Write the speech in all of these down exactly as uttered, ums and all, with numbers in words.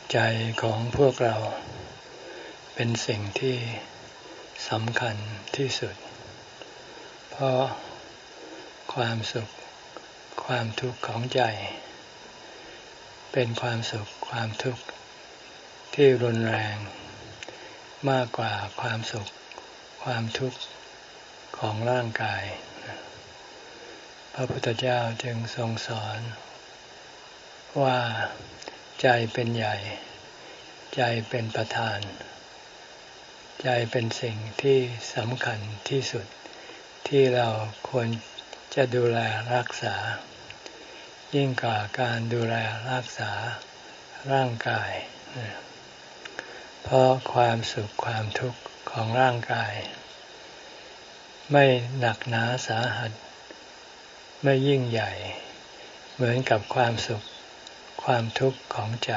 ใจของพวกเราเป็นสิ่งที่สำคัญที่สุดเพราะความสุขความทุกข์ของใจเป็นความสุขความทุกข์ที่รุนแรงมากกว่าความสุขความทุกข์ของร่างกายพระพุทธเจ้าจึงทรงสอนว่าใจเป็นใหญ่ใจเป็นประธานใจเป็นสิ่งที่สำคัญที่สุดที่เราควรจะดูแลรักษายิ่งกว่าการดูแลรักษาร่างกายเพราะความสุขความทุกข์ของร่างกายไม่หนักหนาสาหัสไม่ยิ่งใหญ่เหมือนกับความสุขความทุกข์ของใจ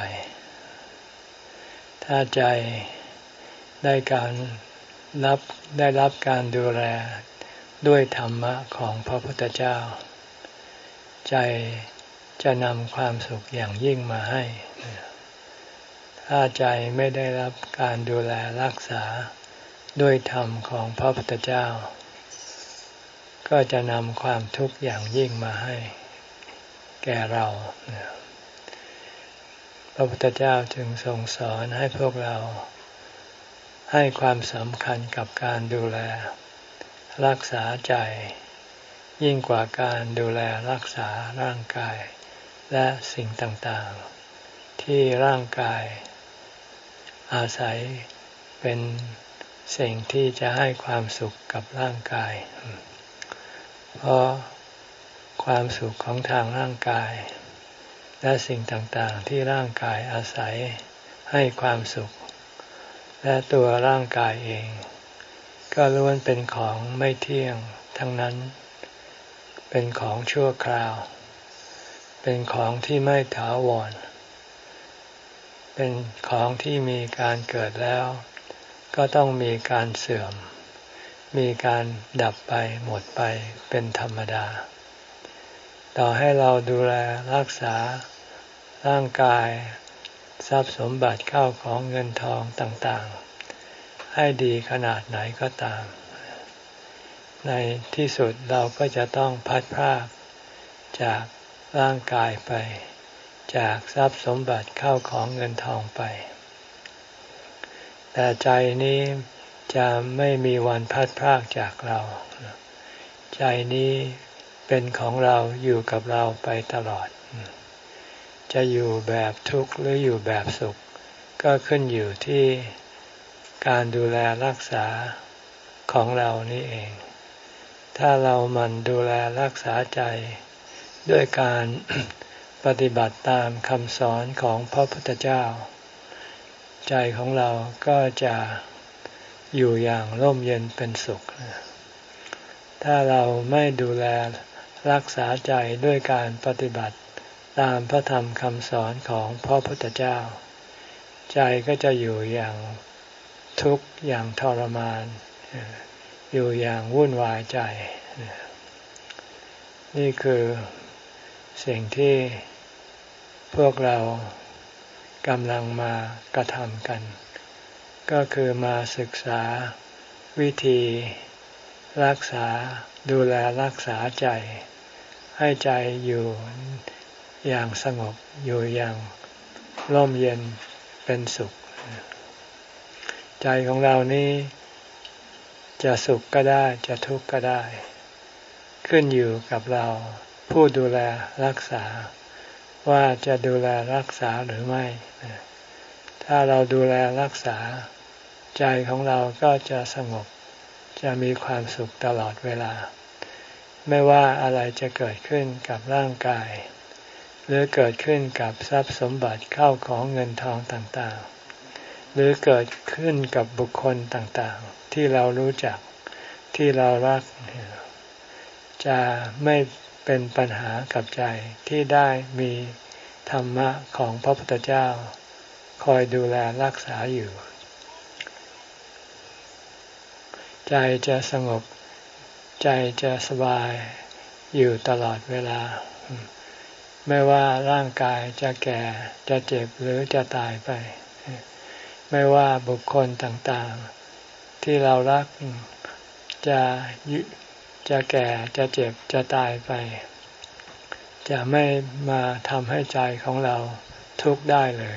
ถ้าใจได้การรับได้รับการดูแลด้วยธรรมะของพระพุทธเจ้าใจจะนำความสุขอย่างยิ่งมาให้ถ้าใจไม่ได้รับการดูแลรักษาด้วยธรรมของพระพุทธเจ้าก็จะนำความทุกข์อย่างยิ่งมาให้แก่เราพระพุทธเจ้าจึงทรงสอนให้พวกเราให้ความสำคัญกับการดูแลรักษาใจยิ่งกว่าการดูแลรักษาร่างกายและสิ่งต่างๆที่ร่างกายอาศัยเป็นสิ่งที่จะให้ความสุขกับร่างกายเพราะความสุขของทางร่างกายและสิ่งต่างๆที่ร่างกายอาศัยให้ความสุขและตัวร่างกายเองก็ล้วนเป็นของไม่เที่ยงทั้งนั้นเป็นของชั่วคราวเป็นของที่ไม่ถาวรเป็นของที่มีการเกิดแล้วก็ต้องมีการเสื่อมมีการดับไปหมดไปเป็นธรรมดาต่อให้เราดูแลรักษาร่างกายทรัพย์สมบัติเข้าของเงินทองต่างๆให้ดีขนาดไหนก็ตามในที่สุดเราก็จะต้องพัดพรากจากร่างกายไปจากทรัพย์สมบัติเข้าของเงินทองไปแต่ใจนี้จะไม่มีวันพัดพรากจากเราใจนี้เป็นของเราอยู่กับเราไปตลอดจะอยู่แบบทุกข์หรืออยู่แบบสุขก็ขึ้นอยู่ที่การดูแลรักษาของเรานี่เองถ้าเราหมั่นดูแลรักษาใจด้วยการ ปฏิบัติตามคำสอนของพระพุทธเจ้าใจของเราก็จะอยู่อย่างร่มเย็นเป็นสุขถ้าเราไม่ดูแลรักษาใจด้วยการปฏิบัติตามพระธรรมคำสอนของพระพุทธเจ้าใจก็จะอยู่อย่างทุกข์อย่างทรมานอยู่อย่างวุ่นวายใจนี่คือสิ่งที่พวกเรากำลังมากระทำกันก็คือมาศึกษาวิธีรักษาดูแลรักษาใจให้ใจอยู่อย่างสงบอยู่อย่างร่มเย็นเป็นสุขใจของเรานี้จะสุขก็ได้จะทุกข์ก็ได้ขึ้นอยู่กับเราผู้ดูแลรักษาว่าจะดูแลรักษาหรือไม่ถ้าเราดูแลรักษาใจของเราก็จะสงบจะมีความสุขตลอดเวลาไม่ว่าอะไรจะเกิดขึ้นกับร่างกายหรือเกิดขึ้นกับทรัพย์สมบัติเข้าของเงินทองต่างๆหรือเกิดขึ้นกับบุคคลต่างๆที่เรารู้จักที่เรารักจะไม่เป็นปัญหากับใจที่ได้มีธรรมะของพระพุทธเจ้าคอยดูแลรักษาอยู่ใจจะสงบใจจะสบายอยู่ตลอดเวลาไม่ว่าร่างกายจะแก่จะเจ็บหรือจะตายไปไม่ว่าบุคคลต่างๆที่เรารักจะจะแก่จะเจ็บจะตายไปจะไม่มาทำให้ใจของเราทุกข์ได้เลย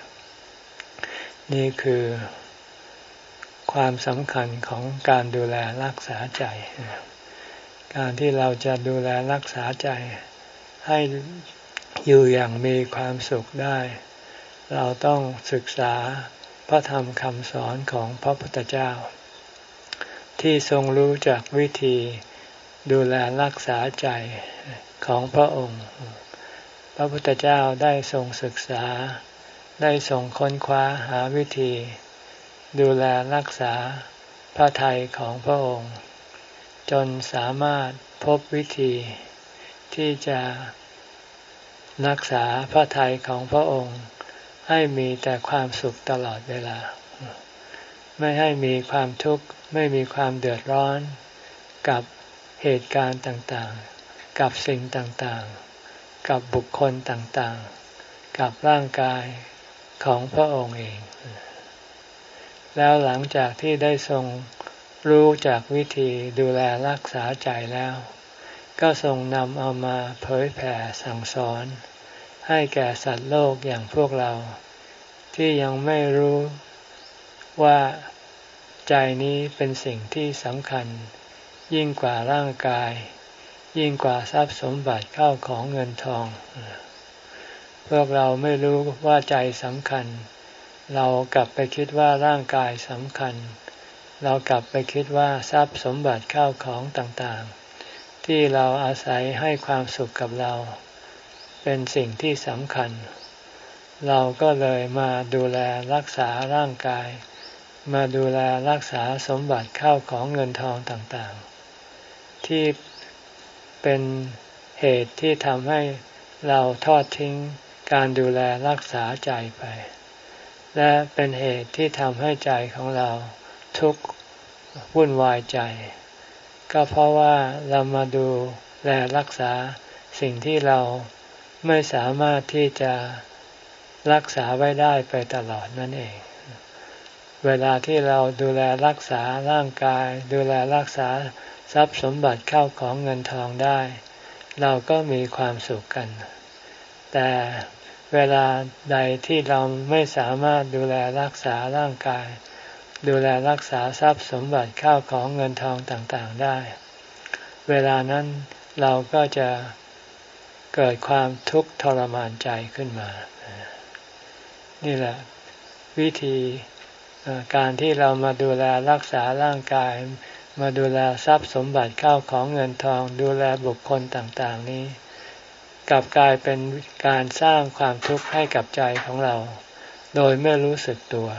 นี่คือความสำคัญของการดูแลรักษาใจการที่เราจะดูแลรักษาใจให้อยู่อย่างมีความสุขได้เราต้องศึกษาพระธรรมคำสอนของพระพุทธเจ้าที่ทรงรู้จักวิธีดูแลรักษาใจของพระองค์พระพุทธเจ้าได้ทรงศึกษาได้ทรงค้นคว้าหาวิธีดูแลรักษาพระทัยของพระองค์จนสามารถพบวิธีที่จะรักษาพระทัยของพระองค์ให้มีแต่ความสุขตลอดเวลาไม่ให้มีความทุกข์ไม่มีความเดือดร้อนกับเหตุการณ์ต่างๆกับสิ่งต่างๆกับบุคคลต่างๆกับร่างกายของพระองค์เองแล้วหลังจากที่ได้ทรงรู้จากวิธีดูแลรักษาใจแล้วก็ทรงนำเอามาเผยแผ่สั่งสอนให้แก่สัตว์โลกอย่างพวกเราที่ยังไม่รู้ว่าใจนี้เป็นสิ่งที่สำคัญยิ่งกว่าร่างกายยิ่งกว่าทรัพย์สมบัติเข้าของเงินทองพวกเราไม่รู้ว่าใจสำคัญเรากลับไปคิดว่าร่างกายสำคัญเรากลับไปคิดว่าทรัพย์สมบัติเข้าของต่างๆที่เราอาศัยให้ความสุขกับเราเป็นสิ่งที่สำคัญเราก็เลยมาดูแลรักษาร่างกายมาดูแลรักษาสมบัติเข้าของเงินทองต่างๆที่เป็นเหตุที่ทำให้เราทอดทิ้งการดูแลรักษาใจไปและเป็นเหตุที่ทำให้ใจของเราทุกข์วุ่นวายใจก็เพราะว่าเรามาดูแลรักษาสิ่งที่เราไม่สามารถที่จะรักษาไว้ได้ไปตลอดนั่นเองเวลาที่เราดูแลรักษาร่างกายดูแลรักษาทรัพย์สมบัติเข้าของเงินทองได้เราก็มีความสุขกันแต่เวลาใดที่เราไม่สามารถดูแลรักษาร่างกายดูแลรักษาทรัพย์สมบัติเข้าของเงินทองต่างๆได้เวลานั้นเราก็จะเกิดความทุกข์ทรมานใจขึ้นมานี่แหละวิธีการที่เรามาดูแลรักษาร่างกายมาดูแลทรัพย์สมบัติเข้าของเงินทองดูแลบุคคลต่างๆนี้กลับกลายเป็นการสร้างความทุกข์ให้กับใจของเราโดยไม่รู้สึกตัว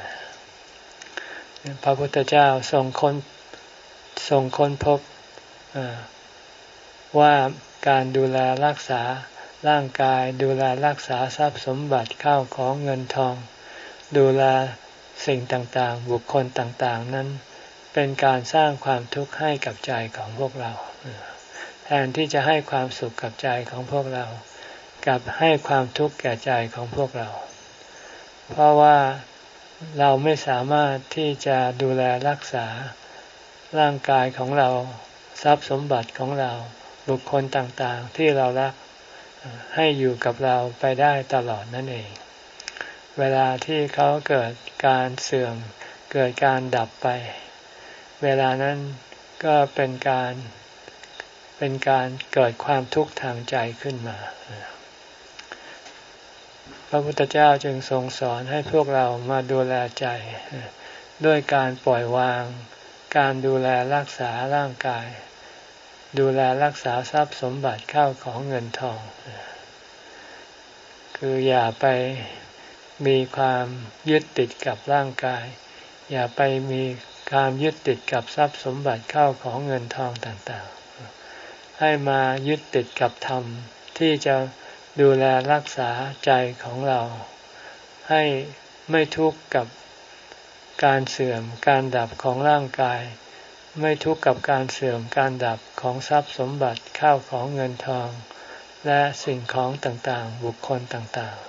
พระพุทธเจ้าทรงค้นทรงค้นพบว่าการดูแลรักษาร่างกายดูแลรักษาทรัพย์สมบัติเข้าของเงินทองดูแลสิ่งต่างๆบุคคลต่างๆนั้นเป็นการสร้างความทุกข์ให้กับใจของพวกเราแทนที่จะให้ความสุขกับใจของพวกเรากลับให้ความทุกข์แก่ใจของพวกเราเพราะว่าเราไม่สามารถที่จะดูแลรักษาร่างกายของเราทรัพย์สมบัติของเราบุคคลต่างๆที่เรารักให้อยู่กับเราไปได้ตลอดนั่นเองเวลาที่เขาเกิดการเสื่อมเกิดการดับไปเวลานั้นก็เป็นการเป็นการเกิดความทุกข์ทางใจขึ้นมาพระพุทธเจ้าจึงทรงสอนให้พวกเรามาดูแลใจด้วยการปล่อยวางการดูแลรักษาร่างกายดูแลรักษาทรัพย์สมบัติเข้าของเงินทองคืออย่าไปมีความยึดติดกับร่างกายอย่าไปมีความยึดติดกับทรัพย์สมบัติเข้าของเงินทองต่างๆให้มายึดติดกับธรรมที่จะดูแลรักษาใจของเราให้ไม่ทุกข์กับการเสื่อมการดับของร่างกายไม่ทุกข์กับการเสื่อมการดับของทรัพย์สมบัติเข้าของเงินทองและสิ่งของต่างๆบุคคลต่าง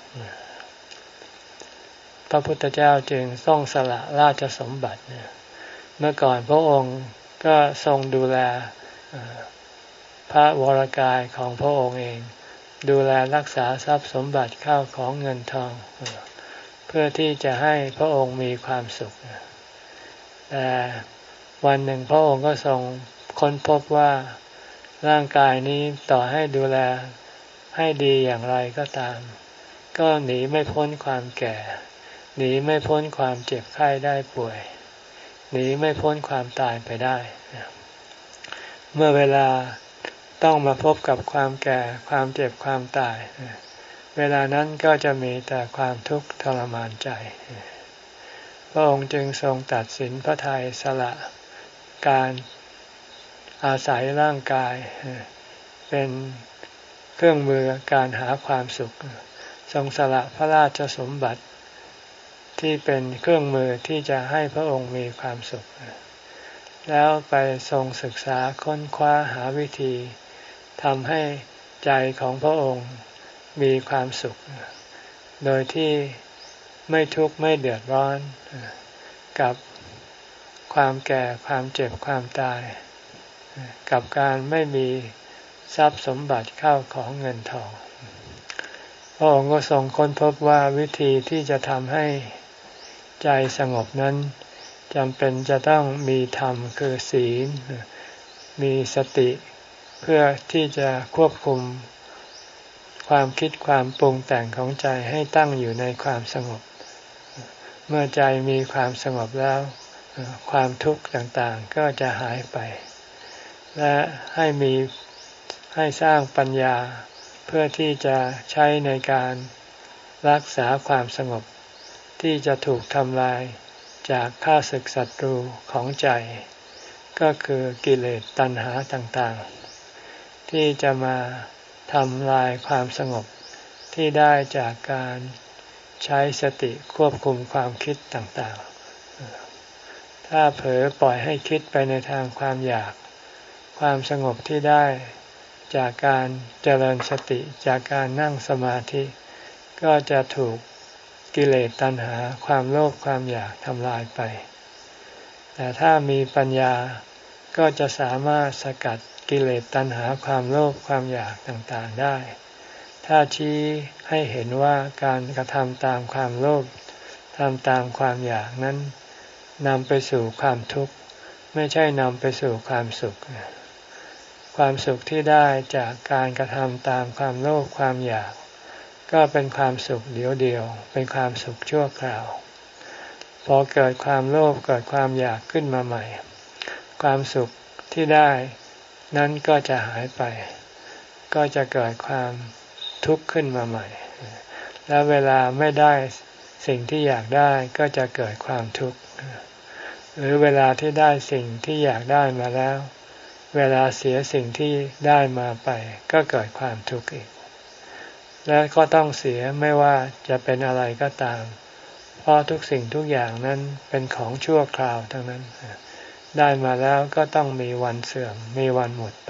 ๆพระพุทธเจ้าจึงต้องสละราชสมบัติเมื่อก่อนพระองค์ก็ทรงดูแลพระวรกายของพระองค์เองดูแลรักษาทรัพย์สมบัติข้าวของเงินทองเพื่อที่จะให้พระองค์มีความสุขแต่วันหนึ่งพระองค์ก็ทรงค้นพบว่าร่างกายนี้ต่อให้ดูแลให้ดีอย่างไรก็ตามก็หนีไม่พ้นความแก่หนีไม่พ้นความเจ็บไข้ได้ป่วยหนีไม่พ้นความตายไปได้เมื่อเวลาต้องมาพบกับความแก่ความเจ็บความตายเวลานั้นก็จะมีแต่ความทุกข์ทรมานใจพระองค์จึงทรงตัดสินพระทัยสละการอาศัยร่างกายเป็นเครื่องมือการหาความสุขทรงสละพระราชสมบัติที่เป็นเครื่องมือที่จะให้พระองค์มีความสุขแล้วไปทรงศึกษาค้นคว้าหาวิธีทำให้ใจของพระองค์มีความสุขโดยที่ไม่ทุกข์ไม่เดือดร้อนกับความแก่ความเจ็บความตายกับการไม่มีทรัพย์สมบัติเข้าของเงินทองพระองค์ก็ทรงค้นพบว่าวิธีที่จะทำให้ใจสงบนั้นจำเป็นจะต้องมีธรรมคือศีลมีสติเพื่อที่จะควบคุมความคิดความปรุงแต่งของใจให้ตั้งอยู่ในความสงบเมื่อใจมีความสงบแล้วความทุกข์ต่างๆก็จะหายไปและให้มีให้สร้างปัญญาเพื่อที่จะใช้ในการรักษาความสงบที่จะถูกทำลายจากข้าศึกศัตรูของใจก็คือกิเลสตัณหาต่างๆที่จะมาทำลายความสงบที่ได้จากการใช้สติควบคุมความคิดต่างๆถ้าเผลอปล่อยให้คิดไปในทางความอยากความสงบที่ได้จากการเจริญสติจากการนั่งสมาธิก็จะถูกกิเลสตัณหาความโลภความอยากทำลายไปแต่ถ้ามีปัญญาก็จะสามารถสกัดกิเลสตัณหาความโลภความอยากต่างๆได้ถ้าชี้ให้เห็นว่าการกระทำตามความโลภทำตามความอยากนั้นนำไปสู่ความทุกข์ไม่ใช่นำไปสู่ความสุขความสุขที่ได้จากการกระทำตามความโลภความอยากก็เป็นความสุขเดียวเดียวเป็นความสุขชั่วคราวพอเกิดความโลภเกิดความอยากขึ้นมาใหม่ความสุขที่ได้นั้นก็จะหายไปก็จะเกิดความทุกข์ขึ้นมาใหม่แล้วเวลาไม่ได้สิ่งที่อยากได้ก็จะเกิดความทุกข์หรือเวลาที่ได้สิ่งที่อยากได้มาแล้วเวลาเสียสิ่งที่ได้มาไปก็เกิดความทุกข์อีกและก็ต้องเสียไม่ว่าจะเป็นอะไรก็ตามเพราะทุกสิ่งทุกอย่างนั้นเป็นของชั่วคราวทั้งนั้นได้มาแล้วก็ต้องมีวันเสื่อมมีวันหมดไป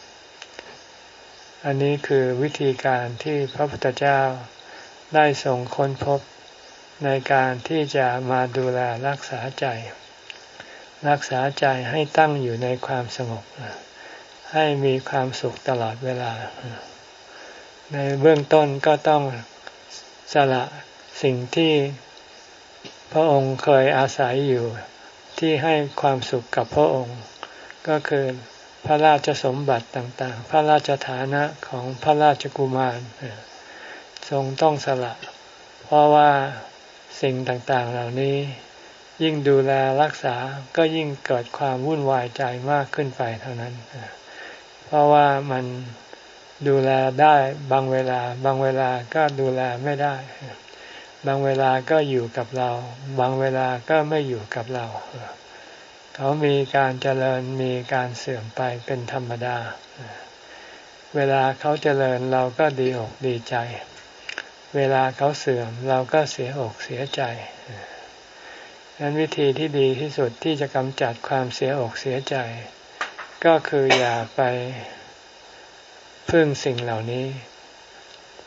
อันนี้คือวิธีการที่พระพุทธเจ้าได้ทรงค้นพบในการที่จะมาดูแลรักษาใจรักษาใจให้ตั้งอยู่ในความสงบให้มีความสุขตลอดเวลาในเบื้องต้นก็ต้องสละสิ่งที่พระองค์เคยอาศัยอยู่ที่ให้ความสุขกับพระองค์ก็คือพระราชสมบัติต่างๆพระราชฐานะของพระราชกุมารทรงต้องสละเพราะว่าสิ่งต่างๆเหล่านี้ยิ่งดูแลรักษาก็ยิ่งเกิดความวุ่นวายใจมากขึ้นไปเท่านั้นเพราะว่ามันดูแลได้บางเวลาบางเวลาก็ดูแลไม่ได้บางเวลาก็อยู่กับเราบางเวลาก็ไม่อยู่กับเราเขามีการเจริญมีการเสื่อมไปเป็นธรรมดาเวลาเขาเจริญเราก็ดีอกดีใจเวลาเขาเสื่อมเราก็เสียอกเสียใจดังนั้นวิธีที่ดีที่สุดที่จะกำจัดความเสียอกเสียใจก็คืออย่าไปพึ่งสิ่งเหล่านี้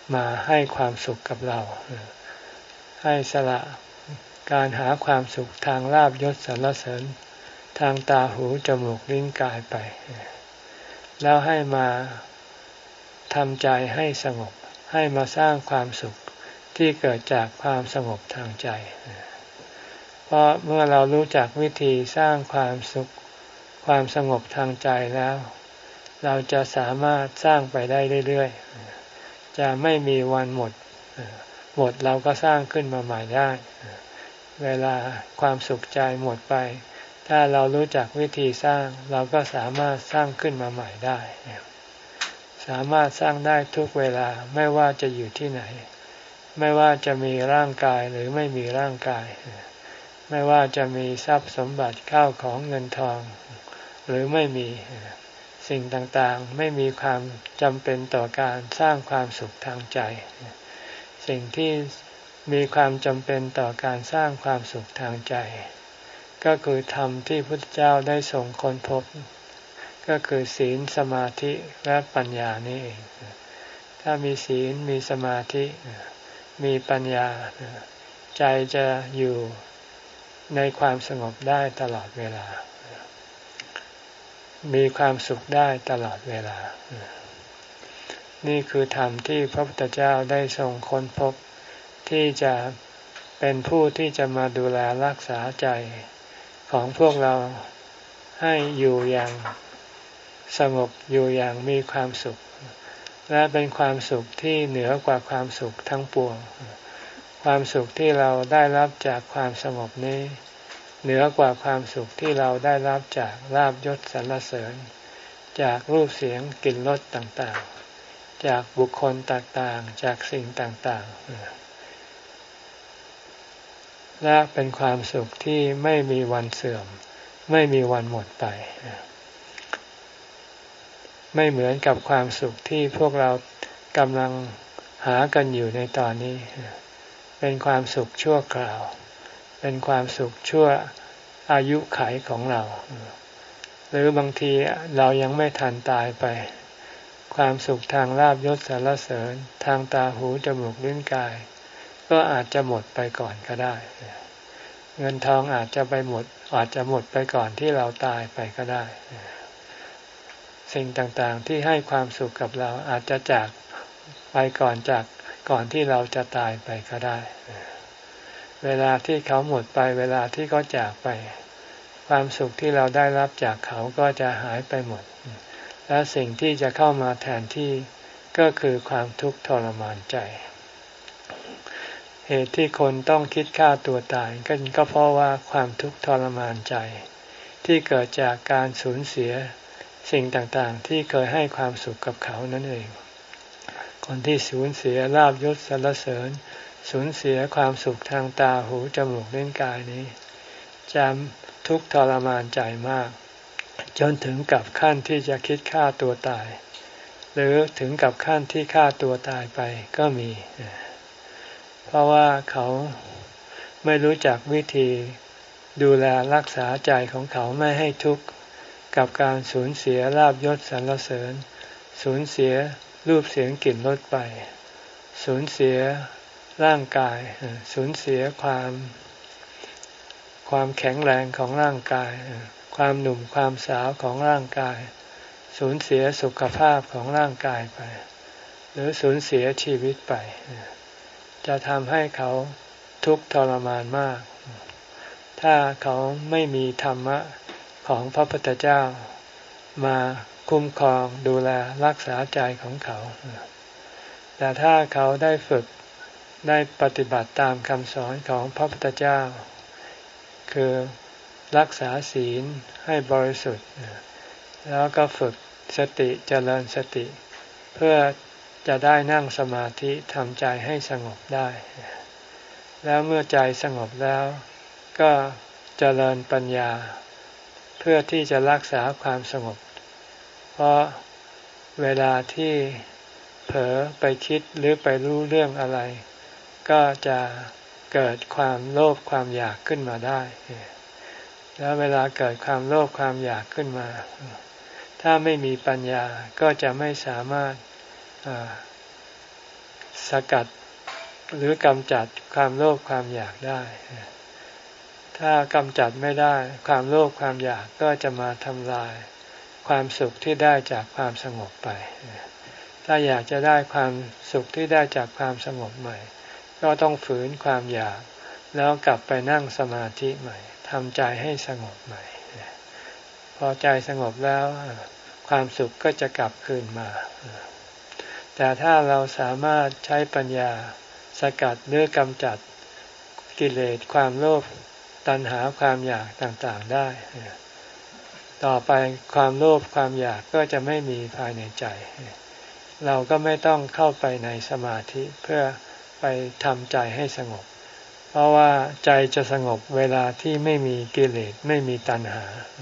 มาให้ความสุขกับเราให้สละการหาความสุขทางลาภยศสรรเสริญทางตาหูจมูกลิ้นกายไปแล้วให้มาทำใจให้สงบให้มาสร้างความสุขที่เกิดจากความสงบทางใจเพราะเมื่อเรารู้จักวิธีสร้างความสุขความสงบทางใจแล้วเราจะสามารถสร้างไปได้เรื่อยๆจะไม่มีวันหมดหมดเราก็สร้างขึ้นมาใหม่ได้เวลาความสุขใจหมดไปถ้าเรารู้จักวิธีสร้างเราก็สามารถสร้างขึ้นมาใหม่ได้สามารถสร้างได้ทุกเวลาไม่ว่าจะอยู่ที่ไหนไม่ว่าจะมีร่างกายหรือไม่มีร่างกายไม่ว่าจะมีทรัพย์สมบัติข้าวของเงินทองหรือไม่มีสิ่งต่างๆไม่มีความจำเป็นต่อการสร้างความสุขทางใจสิ่งที่มีความจำเป็นต่อการสร้างความสุขทางใจก็คือธรรมที่พระพุทธเจ้าได้ทรงค้นพบก็คือศีลสมาธิและปัญญานี่เองถ้ามีศีลมีสมาธิมีปัญญาใจจะอยู่ในความสงบได้ตลอดเวลามีความสุขได้ตลอดเวลานี่คือธรรมที่พระพุทธเจ้าได้ทรงค้นพบที่จะเป็นผู้ที่จะมาดูแลรักษาใจของพวกเราให้อยู่อย่างสงบอยู่อย่างมีความสุขและเป็นความสุขที่เหนือกว่าความสุขทั้งปวงความสุขที่เราได้รับจากความสงบนี้เหนือกว่าความสุขที่เราได้รับจากลาภยศสรรเสริญจากรูปเสียงกลิ่นรสต่างๆจากบุคคลต่างๆจากสิ่งต่างๆและเป็นความสุขที่ไม่มีวันเสื่อมไม่มีวันหมดไปไม่เหมือนกับความสุขที่พวกเรากำลังหากันอยู่ในตอนนี้เป็นความสุขชั่วคราวเป็นความสุขชั่วอายุขัยของเราหรือบางทีเรายังไม่ทันตายไปความสุขทางลาภยศสรรเสริญทางตาหูจมูกลิ้นกายก็อาจจะหมดไปก่อนก็ได้เงินทองอาจจะไปหมดอาจจะหมดไปก่อนที่เราตายไปก็ได้สิ่งต่างๆที่ให้ความสุขกับเราอาจจะจากไปก่อนจากก่อนที่เราจะตายไปก็ได้เวลาที่เขาหมดไปเวลาที่เขาจากไปความสุขที่เราได้รับจากเขาก็จะหายไปหมดและสิ่งที่จะเข้ามาแทนที่ก็คือความทุกข์ทรมานใจเหตุที่คนต้องคิดฆ่าตัวตายก็ก็เพราะว่าความทุกข์ทรมานใจที่เกิดจากการสูญเสียสิ่งต่างๆที่เคยให้ความสุขกับเขานั่นเองคนที่สูญเสียลาภยศสรรเสริญสูญเสียความสุขทางตาหูจมูกลิ้นกายนี้จะทุกข์ทรมานใจมากจนถึงกับขั้นที่จะคิดฆ่าตัวตายหรือถึงกับขั้นที่ฆ่าตัวตายไปก็มีเพราะว่าเขาไม่รู้จักวิธีดูแลรักษาใจของเขาไม่ให้ทุกข์กับการสูญเสียลาภยศสรรเสริญสูญเสียรูปเสียงกลิ่นรสไปสูญเสียร่างกายสูญเสียความความแข็งแรงของร่างกายความหนุ่มความสาวของร่างกายสูญเสียสุขภาพของร่างกายไปหรือสูญเสียชีวิตไปจะทำให้เขาทุกข์ทรมานมากถ้าเขาไม่มีธรรมะของพระพุทธเจ้ามาคุ้มครองดูแลรักษาใจของเขาแต่ถ้าเขาได้ฝึกได้ปฏิบัติตามคำสอนของพระพุทธเจ้าคือรักษาศีลให้บริสุทธิ์แล้วก็ฝึกสติเจริญสติเพื่อจะได้นั่งสมาธิทำใจให้สงบได้แล้วเมื่อใจสงบแล้วก็เจริญปัญญาเพื่อที่จะรักษาความสงบเพราะเวลาที่เผลอไปคิดหรือไปรู้เรื่องอะไรก็จะเกิดความโลภความอยากขึ้นมาได้แล้วเวลาเกิดความโลภความอยากขึ้นมาถ้าไม่มีปัญญาก็จะไม่สามารถสกัดหรือกำจัดความโลภความอยากได้ถ้ากำจัดไม่ได้ความโลภความอยากก็จะมาทำลายความสุขที่ได้จากความสงบไปถ้าอยากจะได้ความสุขที่ได้จากความสงบใหม่ก็ต้องฝืนความอยากแล้วกลับไปนั่งสมาธิใหม่ทำใจให้สงบใหม่พอใจสงบแล้วความสุขก็จะกลับคืนมาแต่ถ้าเราสามารถใช้ปัญญาสกัดหรือกำจัดกิเลสความโลภตัณหาความอยากต่างๆได้ต่อไปความโลภความอยากก็จะไม่มีภายในใจเราก็ไม่ต้องเข้าไปในสมาธิเพื่อไปทำใจให้สงบเพราะว่าใจจะสงบเวลาที่ไม่มีกิเลสไม่มีตัณหา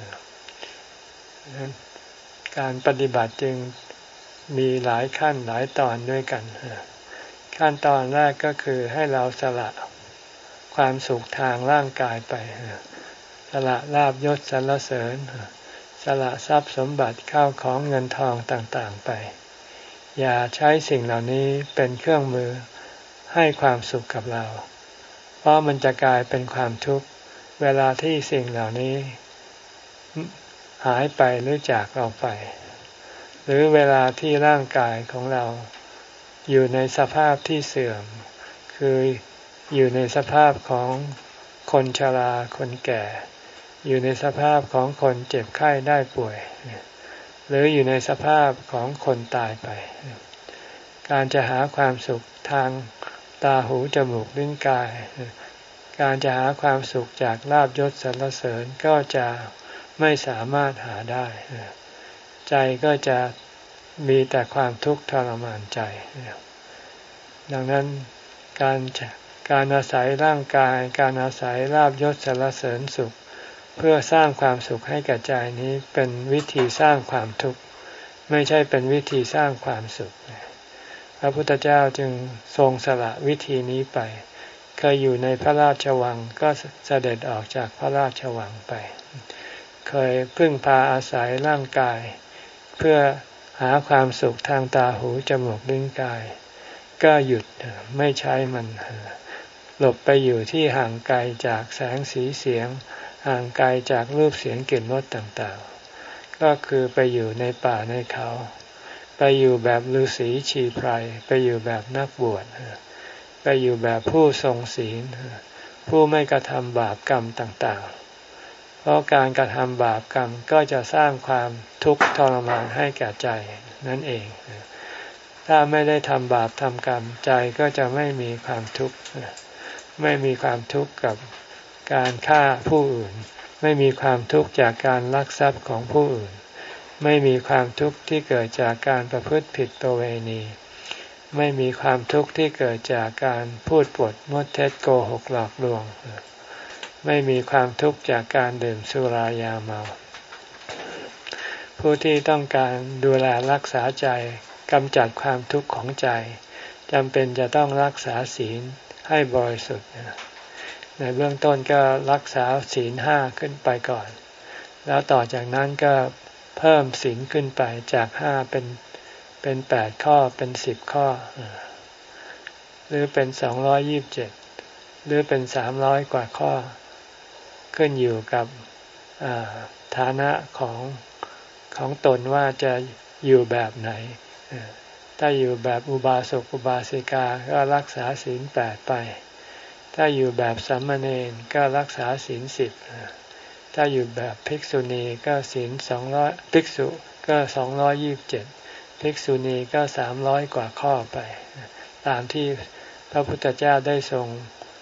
การปฏิบัติจึงมีหลายขั้นหลายตอนด้วยกันขั้นตอนแรกก็คือให้เราสละความสุขทางร่างกายไปสละลาภยศสรรเสริญสละทรัพย์สมบัติข้าวของเงินทองต่างๆไปอย่าใช้สิ่งเหล่านี้เป็นเครื่องมือให้ความสุขกับเราเพราะมันจะกลายเป็นความทุกข์เวลาที่สิ่งเหล่านี้หายไปหรือจากเราไปหรือเวลาที่ร่างกายของเราอยู่ในสภาพที่เสื่อมคืออยู่ในสภาพของคนชราคนแก่อยู่ในสภาพของคนเจ็บไข้ได้ป่วยหรืออยู่ในสภาพของคนตายไปการจะหาความสุขทางตาหูจมูกลิ้นกายการจะหาความสุขจากลาภยศสรรเสริญก็จะไม่สามารถหาได้ใจก็จะมีแต่ความทุกข์ทรมานใจดังนั้นการการอาศัยร่างกายการอาศัยลาภยศสรรเสริญสุขเพื่อสร้างความสุขให้แก่ใจนี้เป็นวิธีสร้างความทุกข์ไม่ใช่เป็นวิธีสร้างความสุขพระพุทธเจ้าจึงทรงสละวิธีนี้ไปเคยอยู่ในพระราชวังก็เสด็จออกจากพระราชวังไปเคยพึ่งพาอาศัยร่างกายเพื่อหาความสุขทางตาหูจมูกลิ้นกายก็หยุดไม่ใช้มันหลบไปอยู่ที่ห่างไกลจากแสงสีเสียงห่างไกลจากรูปเสียงกลิ่นรสต่างๆก็คือไปอยู่ในป่าในเขาไปอยู่แบบฤาษีชีไพรไปอยู่แบบนักบวชไปอยู่แบบผู้ทรงศีลผู้ไม่กระทำบาปกรรมต่างๆเพราะการกระทำบาปกรรมก็จะสร้างความทุกข์ทรมานให้แก่ใจนั่นเองถ้าไม่ได้ทำบาปทำกรรมใจก็จะไม่มีความทุกข์ไม่มีความทุกข์กับการฆ่าผู้อื่นไม่มีความทุกข์จากการลักทรัพย์ของผู้อื่นไม่มีความทุกข์ที่เกิดจากการประพฤติผิดประเวณีไม่มีความทุกข์ที่เกิดจากการพูดปดมดเท็จโกหกหลอกลวงไม่มีความทุกข์จากการดื่มสุรายาเมาผู้ที่ต้องการดูแลรักษาใจกำจัดความทุกข์ของใจจำเป็นจะต้องรักษาศีลให้บริสุทธิ์ในเบื้องต้นก็รักษาศีลห้าขึ้นไปก่อนแล้วต่อจากนั้นก็เพิ่มศีลขึ้นไปจากห้าเป็นเป็นแปดข้อเป็นสิบข้อหรือเป็นสองร้อยยี่สิบเจ็ดหรือเป็นสามร้อยกว่าข้อขึ้นอยู่กับฐานะของของตนว่าจะอยู่แบบไหนถ้าอยู่แบบอุบาสกอุบาสิกาก็รักษาศีลแปดไปถ้าอยู่แบบสามเณรก็รักษาศีลสิบถ้าอยู่แบบภิกษุณีก็ศีลสองร้อยภิกษุก็สองร้อยยี่สิบเจ็ดภิกษุณีก็สามร้อยกว่าข้อไปตามที่พระพุทธเจ้าได้ทรง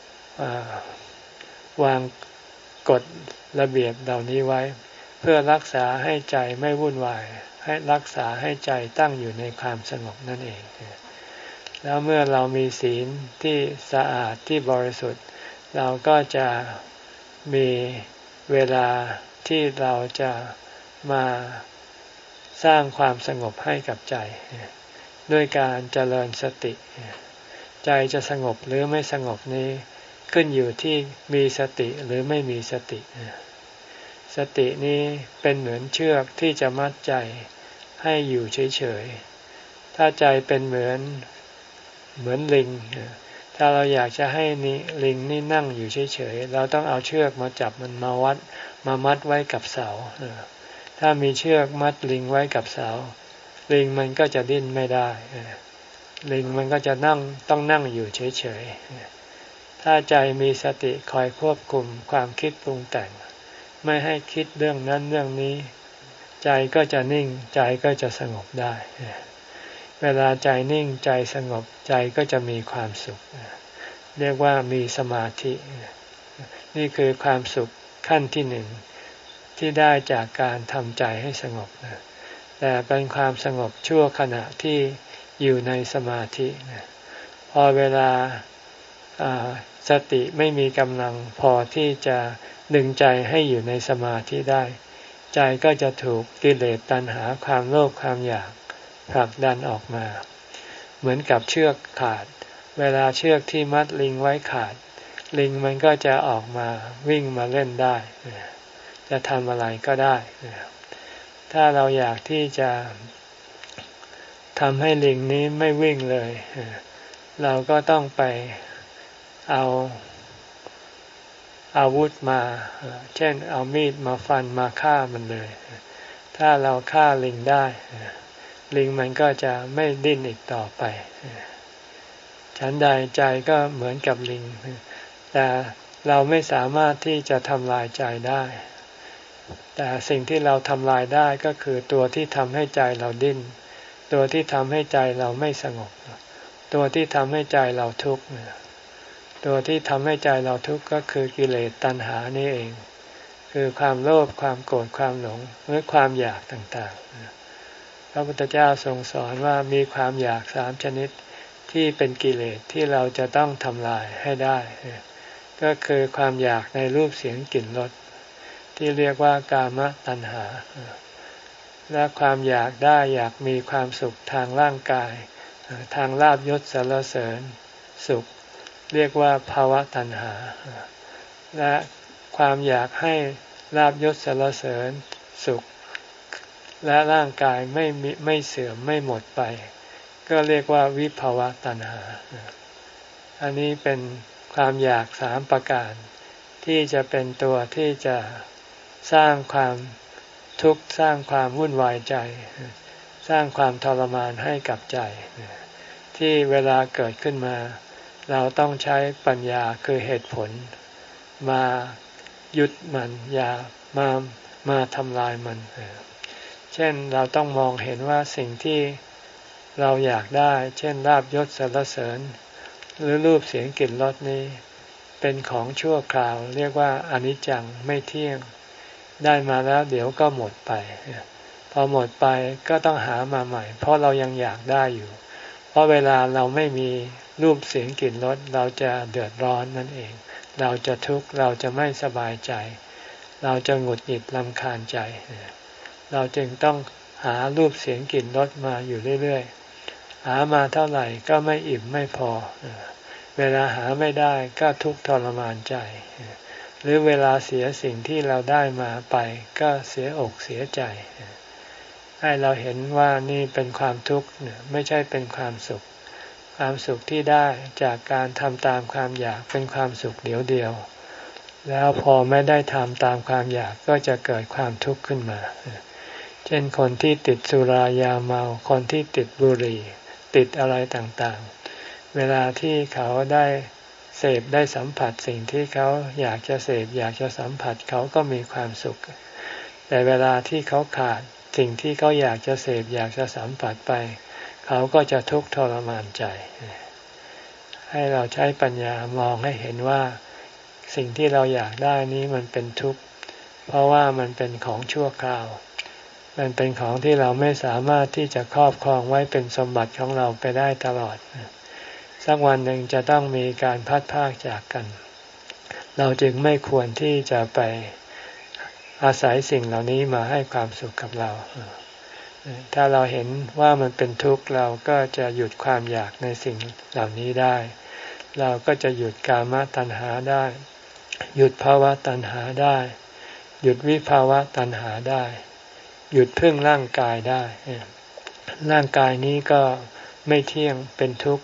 วางกฎระเบียบเหล่านี้ไว้เพื่อรักษาให้ใจไม่วุ่นวายให้รักษาให้ใจตั้งอยู่ในความสงบนั่นเองแล้วเมื่อเรามีศีลที่สะอาดที่บริสุทธิ์เราก็จะมีเวลาที่เราจะมาสร้างความสงบให้กับใจด้วยการเจริญสติใจจะสงบหรือไม่สงบนี้ขึ้นอยู่ที่มีสติหรือไม่มีสติสตินี้เป็นเหมือนเชือกที่จะมัดใจให้อยู่เฉยๆถ้าใจเป็นเหมือนเหมือนลิงถ้าเราอยากจะให้นี่ลิงนี่นั่งอยู่เฉยๆเราต้องเอาเชือกมาจับมันมาวัดมามัดไว้กับเสาถ้ามีเชือกมัดลิงไว้กับเสาลิงมันก็จะดิ้นไม่ได้ลิงมันก็จะนั่งต้องนั่งอยู่เฉยๆถ้าใจมีสติคอยควบคุมความคิดปรุงแต่งไม่ให้คิดเรื่องนั้นเรื่องนี้ใจก็จะนิ่งใจก็จะสงบได้เวลาใจนิ่งใจสงบใจก็จะมีความสุขเรียกว่ามีสมาธินี่คือความสุขขั้นที่หนึ่งที่ได้จากการทำใจให้สงบแต่เป็นความสงบชั่วขณะที่อยู่ในสมาธิพอเวลาสติไม่มีกำลังพอที่จะดึงใจให้อยู่ในสมาธิได้ใจก็จะถูกกิเลสตัณหาความโลภความอยากผลักดันออกมาเหมือนกับเชือกขาดเวลาเชือกที่มัดลิงไว้ขาดลิงมันก็จะออกมาวิ่งมาเล่นได้จะทำอะไรก็ได้ถ้าเราอยากที่จะทำให้ลิงนี้ไม่วิ่งเลยเราก็ต้องไปเอาอาวุธมาเช่นเอามีดมาฟันมาฆ่ามันเลยถ้าเราฆ่าลิงได้ลิงมันก็จะไม่ดิ้นอีกต่อไปฉันใดใจก็เหมือนกับลิงแต่เราไม่สามารถที่จะทำลายใจได้แต่สิ่งที่เราทำลายได้ก็คือตัวที่ทำให้ใจเราดิ้นตัวที่ทำให้ใจเราไม่สงบตัวที่ทำให้ใจเราทุกข์ตัวที่ทำให้ใจเราทุกข์ก็คือกิเลสตัณหานี่เองคือความโลภความโกรธความหลงหรือความอยากต่างๆพระพุทธเจ้าทรงสอนว่ามีความอยากสามชนิดที่เป็นกิเลสที่เราจะต้องทำลายให้ได้ก็คือความอยากในรูปเสียงกลิ่นรสที่เรียกว่ากามตัณหาและความอยากได้อยากมีความสุขทางร่างกายทางลาภยศสรรเสริญสุขเรียกว่าภาวะตัณหาและความอยากให้ลาภยศสรรเสริญสุขและร่างกายไม่มีไม่เสื่อมไม่หมดไปก็เรียกว่าวิภาวะตัณหาอันนี้เป็นความอยากสามประการที่จะเป็นตัวที่จะสร้างความทุกข์สร้างความวุ่นวายใจสร้างความทรมานให้กับใจที่เวลาเกิดขึ้นมาเราต้องใช้ปัญญาคือเหตุผลมาหยุดมันอย่ามามาทำลายมันเช่นเราต้องมองเห็นว่าสิ่งที่เราอยากได้เช่นลาภยศสรรเสริญหรือรูปเสียงกลิ่นรสนี้เป็นของชั่วคราวเรียกว่าอนิจจังไม่เที่ยงได้มาแล้วเดี๋ยวก็หมดไปพอหมดไปก็ต้องหามาใหม่เพราะเรายังอยากได้อยู่เพราะเวลาเราไม่มีรูปเสียงกลิ่นรสเราจะเดือดร้อนนั่นเองเราจะทุกข์เราจะไม่สบายใจเราจะหงุดหงิดรำคาญใจเราจึงต้องหารูปเสียงกลิ่นรสมาอยู่เรื่อยๆหามาเท่าไหร่ก็ไม่อิ่มไม่พอเวลาหาไม่ได้ก็ทุกข์ทรมานใจหรือเวลาเสียสิ่งที่เราได้มาไปก็เสียอกเสียใจให้เราเห็นว่านี่เป็นความทุกข์ไม่ใช่เป็นความสุขความสุขที่ได้จากการทำตามความอยากเป็นความสุขเดียวเดียวแล้วพอไม่ได้ทำตามความอยากก็จะเกิดความทุกข์ขึ้นมาเช่นคนที่ติดสุรายาเมาคนที่ติดบุหรี่ติดอะไรต่างๆเวลาที่เขาได้เสพได้สัมผัสสิ่งที่เขาอยากจะเสพอยากจะสัมผัสเขาก็มีความสุขแต่เวลาที่เขาขาดสิ่งที่เขาอยากจะเสพอยากจะสัมผัสไปเขาก็จะทุกข์ทรมานใจให้เราใช้ปัญญามองให้เห็นว่าสิ่งที่เราอยากได้นี้มันเป็นทุกข์เพราะว่ามันเป็นของชั่วคราวมันเป็นของที่เราไม่สามารถที่จะครอบครองไว้เป็นสมบัติของเราไปได้ตลอดสักวันหนึ่งจะต้องมีการพัดพรากจากกันเราจึงไม่ควรที่จะไปอาศัยสิ่งเหล่านี้มาให้ความสุขกับเราถ้าเราเห็นว่ามันเป็นทุกข์เราก็จะหยุดความอยากในสิ่งเหล่านี้ได้เราก็จะหยุดกามตัณหาได้หยุดภาวะตัณหาได้หยุดวิภาวะตัณหาได้หยุดพึ่งร่างกายได้ร่างกายนี้ก็ไม่เที่ยงเป็นทุกข์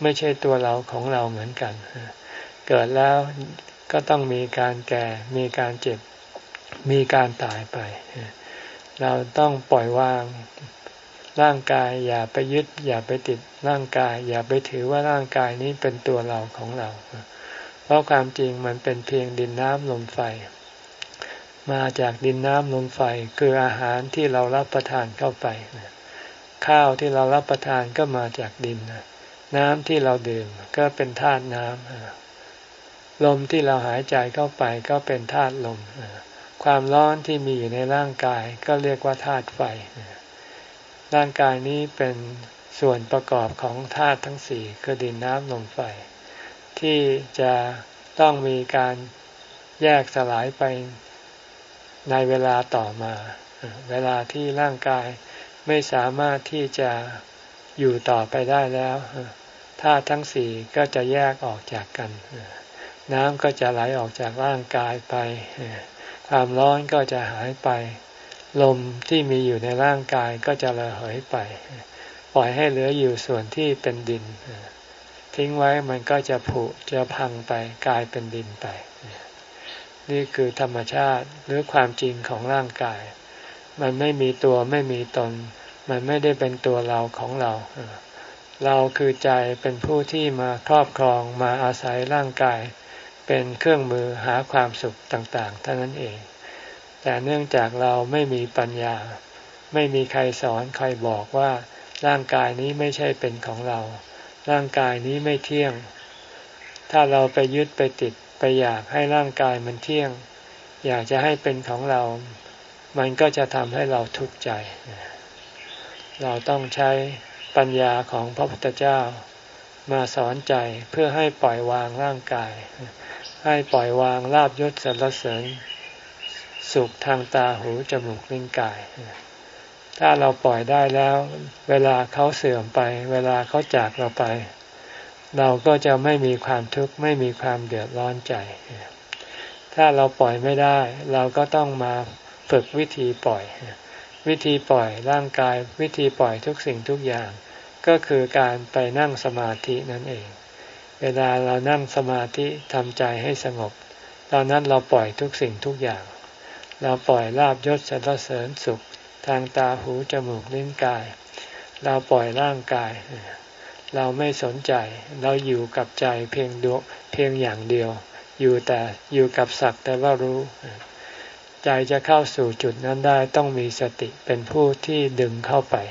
ไม่ใช่ตัวเราของเราเหมือนกันเกิดแล้วก็ต้องมีการแก่มีการเจ็บมีการตายไปเราต้องปล่อยวางร่างกายอย่าไปยึดอย่าไปติดร่างกายอย่าไปถือว่าร่างกายนี้เป็นตัวเราของเราเพราะความจริงมันเป็นเพียงดินน้ำลมไฟมาจากดินน้ำลมไฟคืออาหารที่เรารับประทานเข้าไปข้าวที่เรารับประทานก็มาจากดินน้ำที่เราดื่มก็เป็นธาตุน้ำลมที่เราหายใจเข้าไปก็เป็นธาตุลมความร้อนที่มีอยู่ในร่างกายก็เรียกว่าธาตุไฟร่างกายนี้เป็นส่วนประกอบของธาตุทั้งสี่คือดินน้ำลมไฟที่จะต้องมีการแยกสลายไปในเวลาต่อมาเวลาที่ร่างกายไม่สามารถที่จะอยู่ต่อไปได้แล้วธาตุทั้งสี่ก็จะแยกออกจากกันน้ำก็จะไหลออกจากร่างกายไปความร้อนก็จะหายไปลมที่มีอยู่ในร่างกายก็จะระเหยไปปล่อยให้เหลืออยู่ส่วนที่เป็นดินทิ้งไว้มันก็จะผุจะพังไปกลายเป็นดินไปนี่คือธรรมชาติหรือความจริงของร่างกายมันไม่มีตัวไม่มีตนมันไม่ได้เป็นตัวเราของเราเราคือใจเป็นผู้ที่มาครอบครองมาอาศัยร่างกายเป็นเครื่องมือหาความสุขต่างๆเท่านั้นเองแต่เนื่องจากเราไม่มีปัญญาไม่มีใครสอนใครบอกว่าร่างกายนี้ไม่ใช่เป็นของเราร่างกายนี้ไม่เที่ยงถ้าเราไปยึดไปติดไปอยากให้ร่างกายมันเที่ยงอยากจะให้เป็นของเรามันก็จะทำให้เราทุกข์ใจเราต้องใช้ปัญญาของพระพุทธเจ้ามาสอนใจเพื่อให้ปล่อยวางร่างกายให้ปล่อยวางลาภยศสรรเสริญสุขทางตาหูจมูกลิ้นกายถ้าเราปล่อยได้แล้วเวลาเขาเสื่อมไปเวลาเขาจากเราไปเราก็จะไม่มีความทุกข์ไม่มีความเดือดร้อนใจถ้าเราปล่อยไม่ได้เราก็ต้องมาฝึกวิธีปล่อยวิธีปล่อยร่างกายวิธีปล่อยทุกสิ่งทุกอย่างก็คือการไปนั่งสมาธินั่นเองเวลาเรานั่งสมาธิทำใจให้สงบตอนนั้นเราปล่อยทุกสิ่งทุกอย่างเราปล่อยลาภยศสรรเสริญสุขทางตาหูจมูกลิ้นกายเราปล่อยร่างกายเราไม่สนใจเราอยู่กับใจเพียงดวงเพียงอย่างเดียวอยู่แต่อยู่กับสักแต่ว่ารู้ใจจะเข้าสู่จุดนั้นได้ต้องมีสติเป็นผู้ที่ดึงเข้าไป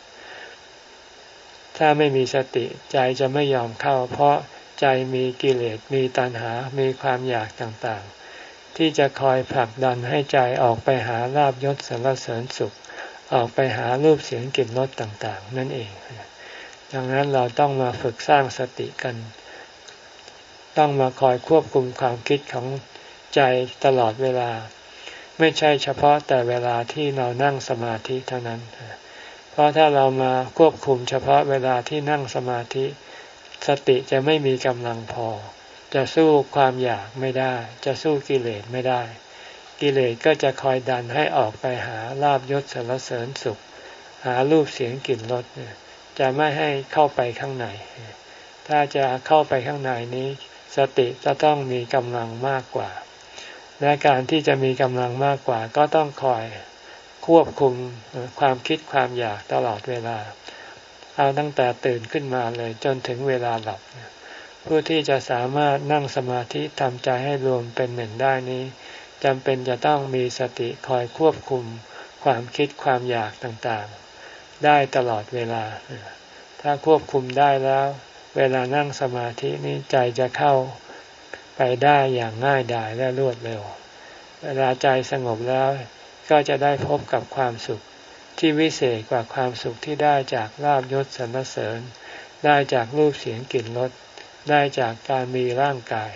ถ้าไม่มีสติใจจะไม่ยอมเข้าเพราะใจมีกิเลสมีตัณหามีความอยากต่างๆที่จะคอยผลักดันให้ใจออกไปหาลาภยศสรรเสริญสุขออกไปหารูปเสียงกลิ่นรสต่างๆนั่นเองดังนั้นเราต้องมาฝึกสร้างสติกันต้องมาคอยควบคุมความคิดของใจตลอดเวลาไม่ใช่เฉพาะแต่เวลาที่เรานั่งสมาธิเท่านั้นเพราะถ้าเรามาควบคุมเฉพาะเวลาที่นั่งสมาธิสติจะไม่มีกำลังพอจะสู้ความอยากไม่ได้จะสู้กิเลสไม่ได้กิเลสก็จะคอยดันให้ออกไปหาลาภยศสรรเสริญสุขหารูปเสียงกลิ่นรสจะไม่ให้เข้าไปข้างในถ้าจะเข้าไปข้างในนี้สติจะต้องมีกำลังมากกว่าและการที่จะมีกำลังมากกว่าก็ต้องคอยควบคุมความคิดความอยากตลอดเวลาเอาตั้งแต่ตื่นขึ้นมาเลยจนถึงเวลาหลับผู้ที่จะสามารถนั่งสมาธิทำใจให้รวมเป็นหนึ่งได้นี้จำเป็นจะต้องมีสติคอยควบคุมความคิดความอยากต่างๆได้ตลอดเวลาถ้าควบคุมได้แล้วเวลานั่งสมาธินี้ใจจะเข้าไปได้อย่างง่ายดายและรวดเร็วเวลาใจสงบแล้วก็จะได้พบกับความสุขที่วิเศษกว่าความสุขที่ได้จากลาภยศสรรเสริญได้จากรูปเสียงกลิ่นรสได้จากการมีร่างกาย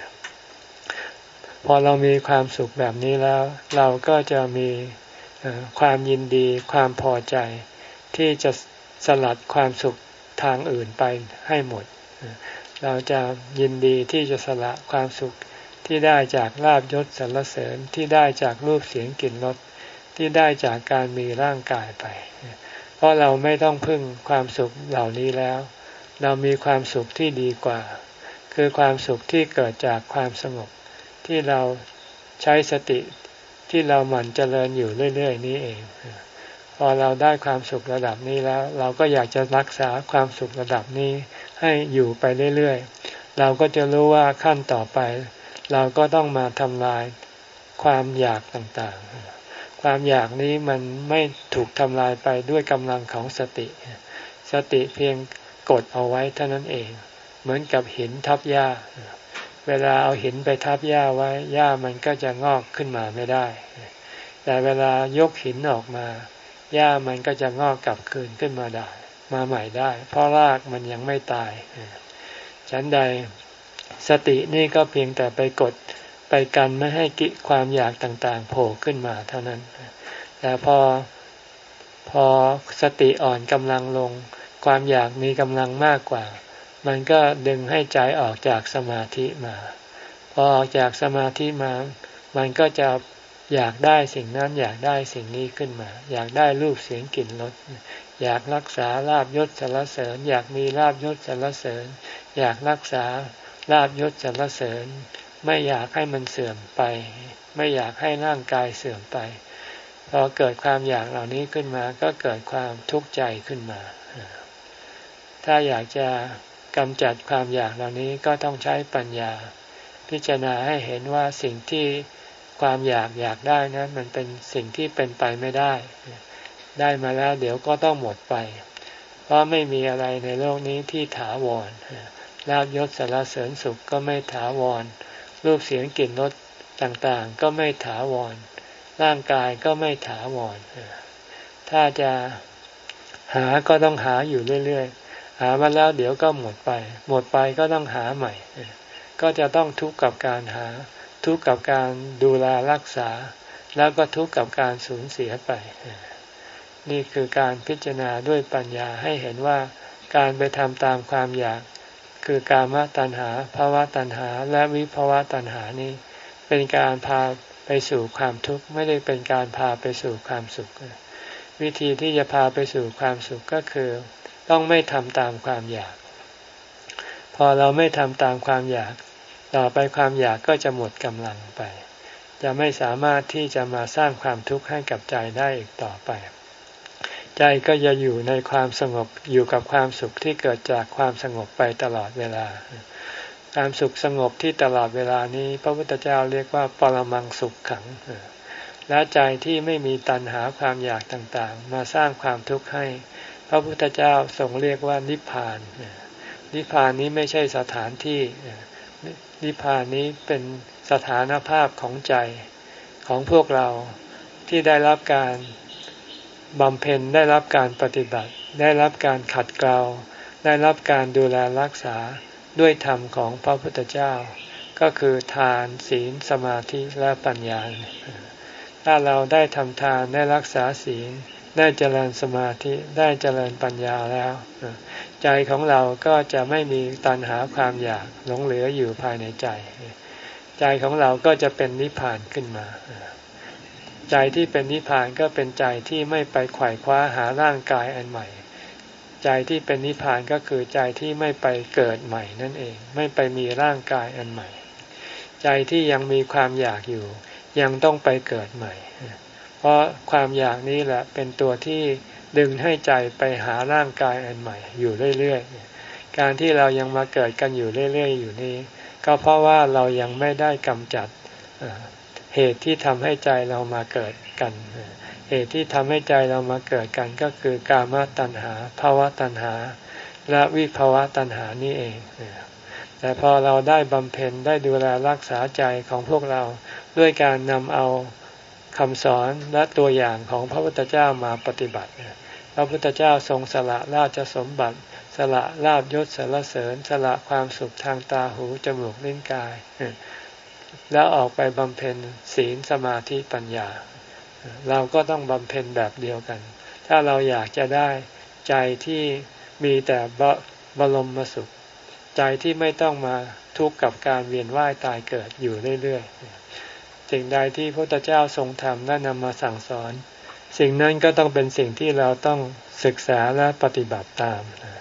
พอเรามีความสุขแบบนี้แล้วเราก็จะมีความยินดีความพอใจที่จะสลัดความสุขทางอื่นไปให้หมดเราจะยินดีที่จะสละความสุขที่ได้จากลาภยศสรรเสริญที่ได้จากรูปเสียงกลิ่นรสที่ได้จากการมีร่างกายไปเพราะเราไม่ต้องพึ่งความสุขเหล่านี้แล้วเรามีความสุขที่ดีกว่าคือความสุขที่เกิดจากความสงบที่เราใช้สติที่เราหมั่นเจริญอยู่เรื่อยๆนี้เองพอเราได้ความสุขระดับนี้แล้วเราก็อยากจะรักษาความสุขระดับนี้ให้อยู่ไปเรื่อยๆเราก็จะรู้ว่าขั้นต่อไปเราก็ต้องมาทำลายความอยากต่างๆความอยากนี้มันไม่ถูกทำลายไปด้วยกำลังของสติสติเพียงกดเอาไว้เท่านั้นเองเหมือนกับหินทับหญ้าเวลาเอาหินไปทับหญ้าไว้หญ้ามันก็จะงอกขึ้นมาไม่ได้แต่เวลายกหินออกมาหญ้ามันก็จะงอกกลับคืนขึ้นมาได้มาใหม่ได้เพราะรากมันยังไม่ตายฉันใดสตินี่ก็เพียงแต่ไปกดไปกันไม่ให้กิความอยากต่างๆโผล่ขึ้นมาเท่านั้นแต่พอพอสติอ่อนกำลังลงความอยากมีกำลังมากกว่ามันก็ดึงให้ใจออกจากสมาธิมาพอออกจากสมาธิมามันก็จะอยากได้สิ่งนั้นอยากได้สิ่งนี้ขึ้นมาอยากได้รูปเสียงกลิ่นรสอยากรักษาลาภยศสรรเสริญอยากมีลาภยศสรรเสริญอยากรักษาลาภยศสรรเสริญไม่อยากให้มันเสื่อมไปไม่อยากให้ร่างกายเสื่อมไปพอเกิดความอยากเหล่านี้ขึ้นมาก็เกิดความทุกข์ใจขึ้นมาถ้าอยากจะกำจัดความอยากเหล่านี้ก็ต้องใช้ปัญญาพิจารณาให้เห็นว่าสิ่งที่ความอยากอยากได้นั้นมันเป็นสิ่งที่เป็นไปไม่ได้ได้มาแล้วเดี๋ยวก็ต้องหมดไปเพราะไม่มีอะไรในโลกนี้ที่ถาวรลาภยศสรรเสริญสุขก็ไม่ถาวรรูปเสียงกลิ่นรสต่างๆก็ไม่ถาวรร่างกายก็ไม่ถาวรถ้าจะหาก็ต้องหาอยู่เรื่อยๆหามาแล้วเดี๋ยวก็หมดไปหมดไปก็ต้องหาใหม่ก็จะต้องทุกข์กับการหาทุกข์กับการดูแลรักษาแล้วก็ทุกข์กับการสูญเสียไปนี่คือการพิจารณาด้วยปัญญาให้เห็นว่าการไปทำตามความอยากคือกามตัณหาภวตัณหาและวิภวตัณหานี้เป็นการพาไปสู่ความทุกข์ไม่ได้เป็นการพาไปสู่ความสุขวิธีที่จะพาไปสู่ความสุขก็คือต้องไม่ทำตามความอยากพอเราไม่ทำตามความอยากต่อไปความอยากก็จะหมดกำลังไปจะไม่สามารถที่จะมาสร้างความทุกข์ให้กับใจได้อีกต่อไปใจก็จะอยู่ในความสงบอยู่กับความสุขที่เกิดจากความสงบไปตลอดเวลาความสุขสงบที่ตลอดเวลานี้พระพุทธเจ้าเรียกว่าปรมังสุขขังและใจที่ไม่มีตัณหาความอยากต่างๆมาสร้างความทุกข์ให้พระพุทธเจ้าทรงเรียกว่านิพพานนิพพานนี้ไม่ใช่สถานที่นิพพานนี้เป็นสถานภาพของใจของพวกเราที่ได้รับการบำเพ็ญได้รับการปฏิบัติได้รับการขัดเกลาได้รับการดูแลรักษาด้วยธรรมของพระพุทธเจ้าก็คือทานศีลสมาธิและปัญญาถ้าเราได้ทำทานได้รักษาศีลได้เจริญสมาธิได้เจริญปัญญาแล้วใจของเราก็จะไม่มีตัณหาความอยากหลงเหลืออยู่ภายในใจใจของเราก็จะเป็นนิพพานขึ้นมาใจที่เป็นนิพพานก็เป็นใจที่ไม่ไปไขว่คว้าหาร่างกายอันใหม่ใจที่เป็นนิพพานก็คือใจที่ไม่ไปเกิดใหม่นั่นเองไม่ไปมีร่างกายอันใหม่ใจที่ยังมีความอยากอยู่ยังต้องไปเกิดใหม่เพราะความอยากนี้แหละเป็นตัวที่ดึงให้ใจไปหาร่างกายอันใหม่อยู่เรื่อยๆการที่เรายังมาเกิดกันอยู่เรื่อยๆอยู่นี้ก็เพราะว่าเรายังไม่ได้กำจัดเหตุที่ทำให้ใจเรามาเกิดกันเหตุที่ทำให้ใจเรามาเกิดกันก็คือกามตัณหาภวตัณหาและวิภวตัณหานี่เองแต่พอเราได้บำเพ็ญได้ดูแลรักษาใจของพวกเราด้วยการนำเอาคำสอนและตัวอย่างของพระพุทธเจ้ามาปฏิบัติพระพุทธเจ้าทรงสละราชสมบัติสละลาภยศสรรเสริญสละความสุขทางตาหูจมูกลิ้นกายแล้วออกไปบำเพ็ญศีลสมาธิปัญญาเราก็ต้องบำเพ็ญแบบเดียวกันถ้าเราอยากจะได้ใจที่มีแต่บรมสุขใจที่ไม่ต้องมาทุกข์กับการเวียนว่ายตายเกิดอยู่เรื่อยๆสิ่งใดที่พระพุทธเจ้าทรงทำและนำมาสั่งสอนสิ่งนั้นก็ต้องเป็นสิ่งที่เราต้องศึกษาและปฏิบัติตาม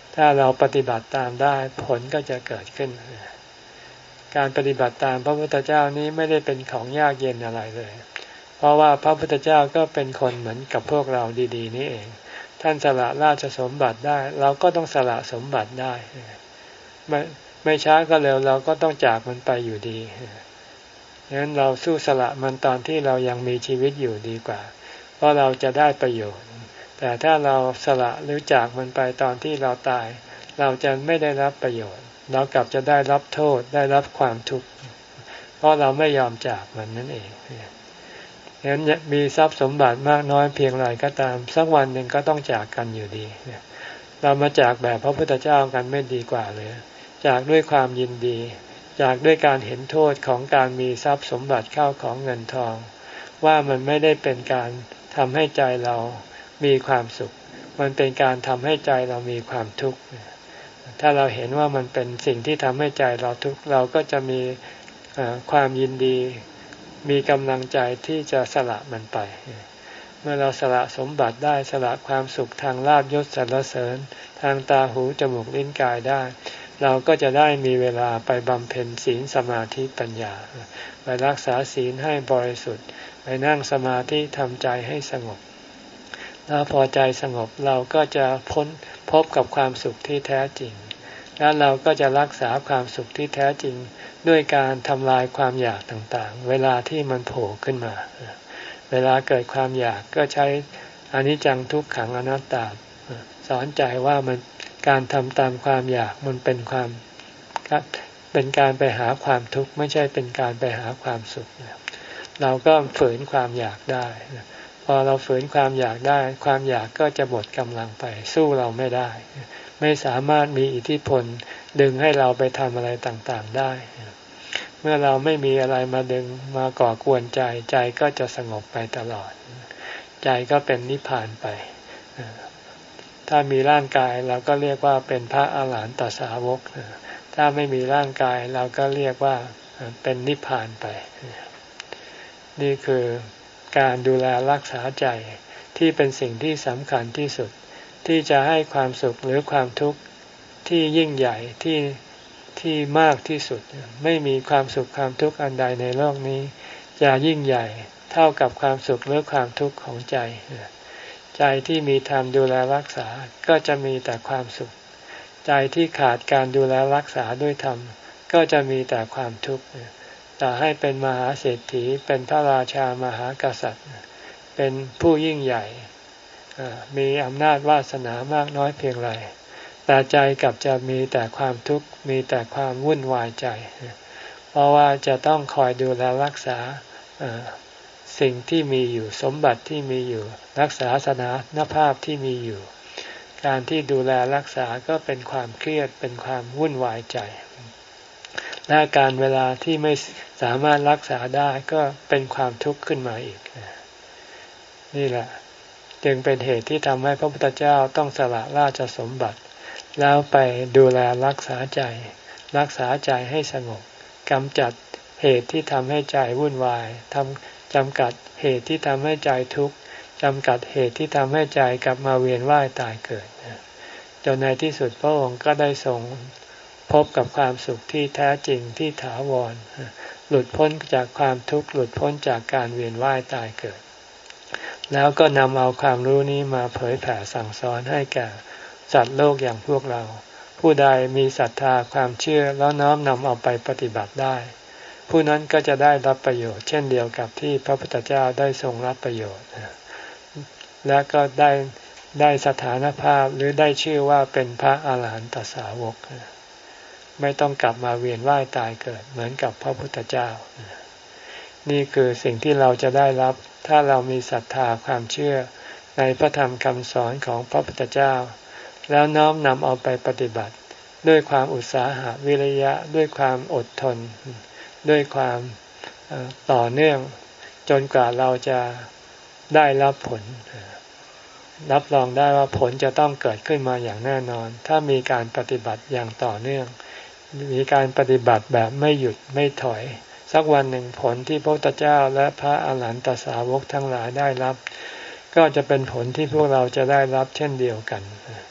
ถ้าเราปฏิบัติตามได้ผลก็จะเกิดขึ้นการปฏิบัติตามพระพุทธเจ้านี้ไม่ได้เป็นของยากเย็นอะไรเลยเพราะว่าพระพุทธเจ้าก็เป็นคนเหมือนกับพวกเราดีๆนี่เองท่านสละราชสมบัติได้เราก็ต้องสละสมบัติได้ไม่ไม่ช้าก็เร็วเราก็ต้องจากมันไปอยู่ดีงั้นเราสู้สละมันตอนที่เรายังมีชีวิตอยู่ดีกว่าเพราะเราจะได้ประโยชน์แต่ถ้าเราสละหรือจากมันไปตอนที่เราตายเราจะไม่ได้รับประโยชน์เรากลับจะได้รับโทษได้รับความทุกข์เพราะเราไม่ยอมจากมันนั่นเองงั้นมีทรัพย์สมบัติมากน้อยเพียงไรก็ตามสักวันหนึ่งก็ต้องจากกันอยู่ดีเรามาจากแบบพระพุทธเจ้ากันไม่ดีกว่าเลยจากด้วยความยินดีจากด้วยการเห็นโทษของการมีทรัพย์สมบัติเข้าของเงินทองว่ามันไม่ได้เป็นการทำให้ใจเรามีความสุขมันเป็นการทำให้ใจเรามีความทุกข์ถ้าเราเห็นว่ามันเป็นสิ่งที่ทำให้ใจเราทุกข์เราก็จะมีความยินดีมีกำลังใจที่จะสละมันไปเมื่อเราสละสมบัติได้สละความสุขทางลาภยศสรรเสริญทางตาหูจมูกลิ้นกายได้เราก็จะได้มีเวลาไปบำเพ็ญศีลสมาธิปัญญาไปรักษาศีลให้บริสุทธิ์ไปนั่งสมาธิทำใจให้สงบแล้วพอใจสงบเราก็จะพ้นพบกับความสุขที่แท้จริงแล้วเราก็จะรักษาความสุขที่แท้จริงด้วยการทำลายความอยากต่างๆเวลาที่มันโผล่ขึ้นมาเวลาเกิดความอยากก็ใช้อนิจจังทุกขังอนัตตาสอนใจว่ามันการทำตามความอยากมันเป็นความเป็นการไปหาความทุกข์ไม่ใช่เป็นการไปหาความสุขเราก็ฝืนความอยากได้พอเราฝืนความอยากได้ความอยากก็จะหมดกำลังไปสู้เราไม่ได้ไม่สามารถมีอิทธิพลดึงให้เราไปทำอะไรต่างๆได้เมื่อเราไม่มีอะไรมาดึงมาก่อกวนใจใจก็จะสงบไปตลอดใจก็เป็นนิพพานไปถ้ามีร่างกายเราก็เรียกว่าเป็นพระอาหารหันตสาวกถ้าไม่มีร่างกายเราก็เรียกว่าเป็นนิพพานไปนี่คือการดูแลรักษาใจที่เป็นสิ่งที่สำคัญที่สุดที่จะให้ความสุขหรือความทุกข์ที่ยิ่งใหญ่ที่ที่มากที่สุดไม่มีความสุขความทุกข์อันใดในโลกนี้จะยิ่งใหญ่เท่ากับความสุขหรือความทุกข์ของใจใจที่มีธรรมดูแลรักษาก็จะมีแต่ความสุขใจที่ขาดการดูแลรักษาด้วยธรรมก็จะมีแต่ความทุกข์ต่อให้เป็นมหาเศรษฐีเป็นพระราชามหากษัตริย์เป็นผู้ยิ่งใหญ่มีอำนาจวาสนามากน้อยเพียงไรแต่ใจกลับจะมีแต่ความทุกข์มีแต่ความวุ่นวายใจเพราะว่าจะต้องคอยดูแลรักษาสิ่งที่มีอยู่สมบัติที่มีอยู่รักษาสถานภาพที่มีอยู่การที่ดูแลรักษาก็เป็นความเครียดเป็นความวุ่นวายใจและการเวลาที่ไม่สามารถรักษาได้ก็เป็นความทุกข์ขึ้นมาอีกนี่แหละจึงเป็นเหตุที่ทำให้พระพุทธเจ้าต้องสละราชสมบัติแล้วไปดูแลรักษาใจรักษาใจให้สงบกำจัดเหตุที่ทำให้ใจวุ่นวายทำจำกัดเหตุที่ทำให้ใจทุกข์จำกัดเหตุที่ทำให้ใจกลับมาเวียนว่ายตายเกิดจนในที่สุดพระองค์ก็ได้ทรงพบกับความสุขที่แท้จริงที่ถาวรหลุดพ้นจากความทุกข์หลุดพ้นจากการเวียนว่ายตายเกิดแล้วก็นำเอาความรู้นี้มาเผยแผ่สั่งสอนให้แก่สัตว์โลกอย่างพวกเราผู้ใดมีศรัทธาความเชื่อแล้วน้อมนำเอาไปปฏิบัติได้ผู้นั้นก็จะได้รับประโยชน์เช่นเดียวกับที่พระพุทธเจ้าได้ทรงรับประโยชน์และก็ได้ได้สถานภาพหรือได้ชื่อว่าเป็นพระอาหารหันตสาวกไม่ต้องกลับมาเวียนว่ายตายเกิดเหมือนกับพระพุทธเจ้านี่คือสิ่งที่เราจะได้รับถ้าเรามีศรัทธาความเชื่อในพระธรรมคำสอนของพระพุทธเจ้าแล้วน้อมนำเอาไปปฏิบัติด้วยความอุตสาหะวิริยะด้วยความอดทนด้วยความต่อเนื่องจนกว่าเราจะได้รับผลรับรองได้ว่าผลจะต้องเกิดขึ้นมาอย่างแน่นอนถ้ามีการปฏิบัติอย่างต่อเนื่องมีการปฏิบัติแบบไม่หยุดไม่ถอยสักวันหนึ่งผลที่พระพุทธเจ้าและพระอาหารหันตสาวกทั้งหลายได้รับก็จะเป็นผลที่พวกเราจะได้รับเช่นเดียวกัน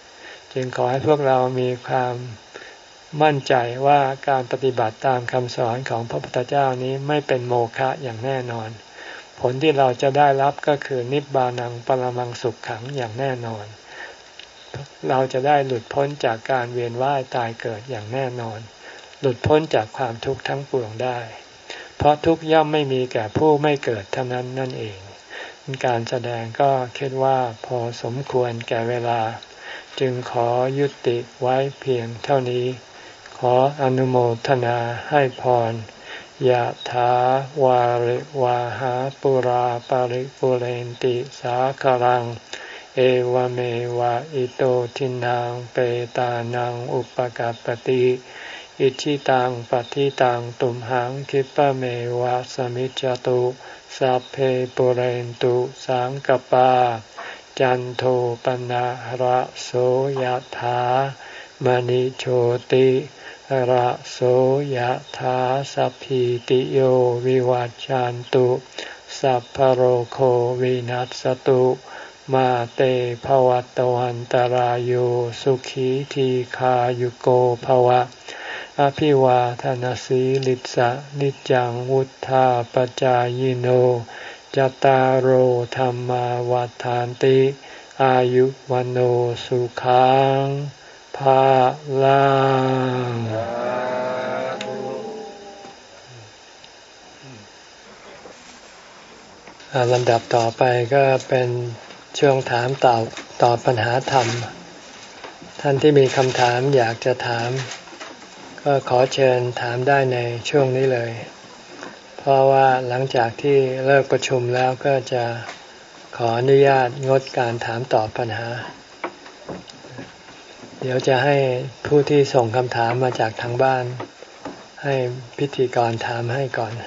จึงขอให้พวกเรามีความมั่นใจว่าการปฏิบัติตามคำสอนของพระพุทธเจ้านี้ไม่เป็นโมฆะอย่างแน่นอนผลที่เราจะได้รับก็คือนิบบานังปรมังสุขขังอย่างแน่นอนเราจะได้หลุดพ้นจากการเวียนว่ายตายเกิดอย่างแน่นอนหลุดพ้นจากความทุกข์ทั้งปวงได้เพราะทุกข์ย่อมไม่มีแก่ผู้ไม่เกิดเท่านั้นนั่นเองการแสดงก็คิดว่าพอสมควรแก่เวลาจึงขอยุติไว้เพียงเท่านี้ขออนุโมทนาให้พรยะถาวาริวาหาปุราปาริปุเรนติสาคารังเอวเมวะอิโตทินังเปตานังอุปกัปปติอิชิตังปฏิตังตุมหังคิปะเมวะสมิจจตุสัพเพปุเรนตุสังกปาจันโทปนะระโสยถามณิโชติระโสยถาสัพพิติโยวิวัจจันตุสัพพโรโควินัสตุมาเตภวัตวันตารโยสุขีทีขายุโกภวะอภิวาทนาสีลิสะนิจังวุธาปจายโนจตารโหธรรมวาทานติอายุวันโอสุขังภาลังลำดับต่อไปก็เป็นช่วงถามตอบตอบปัญหาธรรมท่านที่มีคำถามอยากจะถามก็ขอเชิญถามได้ในช่วงนี้เลยเพราะว่าหลังจากที่เลิกประชุมแล้วก็จะขออนุญาตงดการถามตอบปัญหาเดี๋ยวจะให้ผู้ที่ส่งคำถามมาจากทางบ้านให้พิธีกรถามให้ก่อน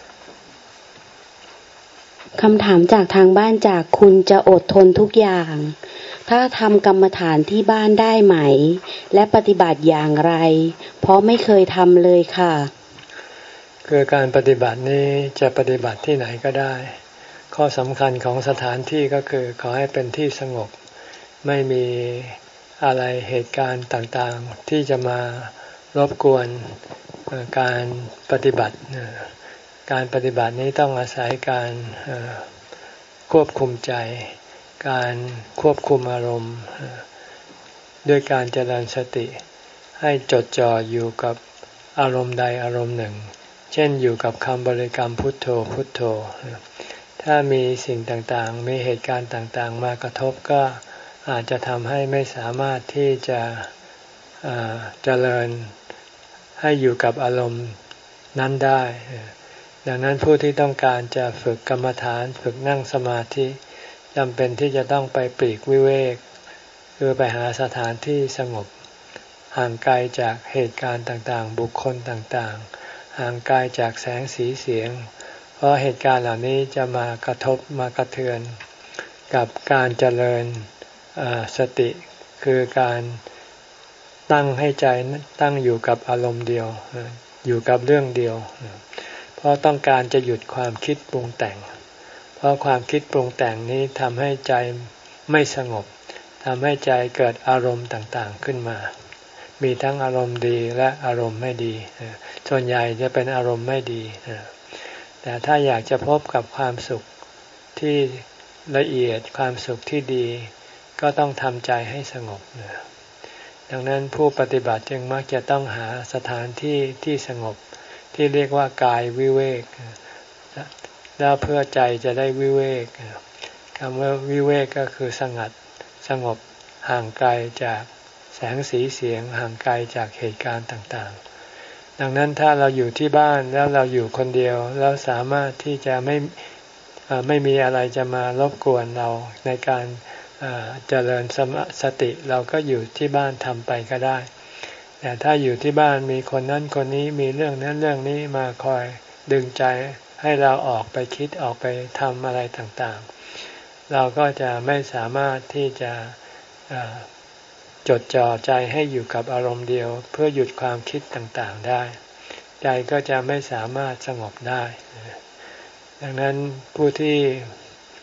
คำถามจากทางบ้านจากคุณจะอดทนทุกอย่างถ้าทำกรรมฐานที่บ้านได้ไหมและปฏิบัติอย่างไรเพราะไม่เคยทำเลยค่ะคือการปฏิบัตินี้จะปฏิบัติที่ไหนก็ได้ข้อสำคัญของสถานที่ก็คือขอให้เป็นที่สงบไม่มีอะไรเหตุการณ์ต่างๆที่จะมารบกวนการปฏิบัติการปฏิบัตินี้ต้องอาศัยการควบคุมใจการควบคุมอารมณ์ด้วยการเจริญสติให้จดจ่ออยู่กับอารมณ์ใดอารมณ์หนึ่งเช่นอยู่กับคำบริกรรมพุทโธพุทโธถ้ามีสิ่งต่างๆมีเหตุการณ์ต่างๆมากระทบก็อาจจะทำให้ไม่สามารถที่จะเจริญให้อยู่กับอารมณ์นั้นได้ดังนั้นผู้ที่ต้องการจะฝึกกรรมฐานฝึกนั่งสมาธิจำเป็นที่จะต้องไปปลีกวิเวกคือไปหาสถานที่สงบห่างไกลจากเหตุการณ์ต่างๆบุคคลต่างๆห่างไกลจากแสงสีเสียงเพราะเหตุการณ์เหล่านี้จะมากระทบมากระเทือนกับการเจริญสติคือการตั้งให้ใจตั้งอยู่กับอารมณ์เดียวอยู่กับเรื่องเดียวเพราะต้องการจะหยุดความคิดปรุงแต่งเพราะความคิดปรุงแต่งนี้ทำให้ใจไม่สงบทำให้ใจเกิดอารมณ์ต่างๆขึ้นมามีทั้งอารมณ์ดีและอารมณ์ไม่ดีส่วนใหญ่จะเป็นอารมณ์ไม่ดีแต่ถ้าอยากจะพบกับความสุขที่ละเอียดความสุขที่ดีก็ต้องทำใจให้สงบดังนั้นผู้ปฏิบัติจึงมักจะต้องหาสถานที่ที่สงบที่เรียกว่ากายวิเวกแล้วเพื่อใจจะได้วิเวกคำว่าวิเวกก็คือสงัดสงบห่างไกลจากแสงสีเสียงห่างไกลจากเหตุการณ์ต่างๆดังนั้นถ้าเราอยู่ที่บ้านแล้วเราอยู่คนเดียวแล้วสามารถที่จะไม่ไม่มีอะไรจะมารบกวนเราในการเจริญสติเราก็อยู่ที่บ้านทำไปก็ได้แต่ถ้าอยู่ที่บ้านมีคนนั้นคนนี้มีเรื่องนั้นเรื่องนี้มาคอยดึงใจให้เราออกไปคิดออกไปทำอะไรต่างๆเราก็จะไม่สามารถที่จะจดจ่อใจให้อยู่กับอารมณ์เดียวเพื่อหยุดความคิดต่างๆได้ใจก็จะไม่สามารถสงบได้ดังนั้นผู้ที่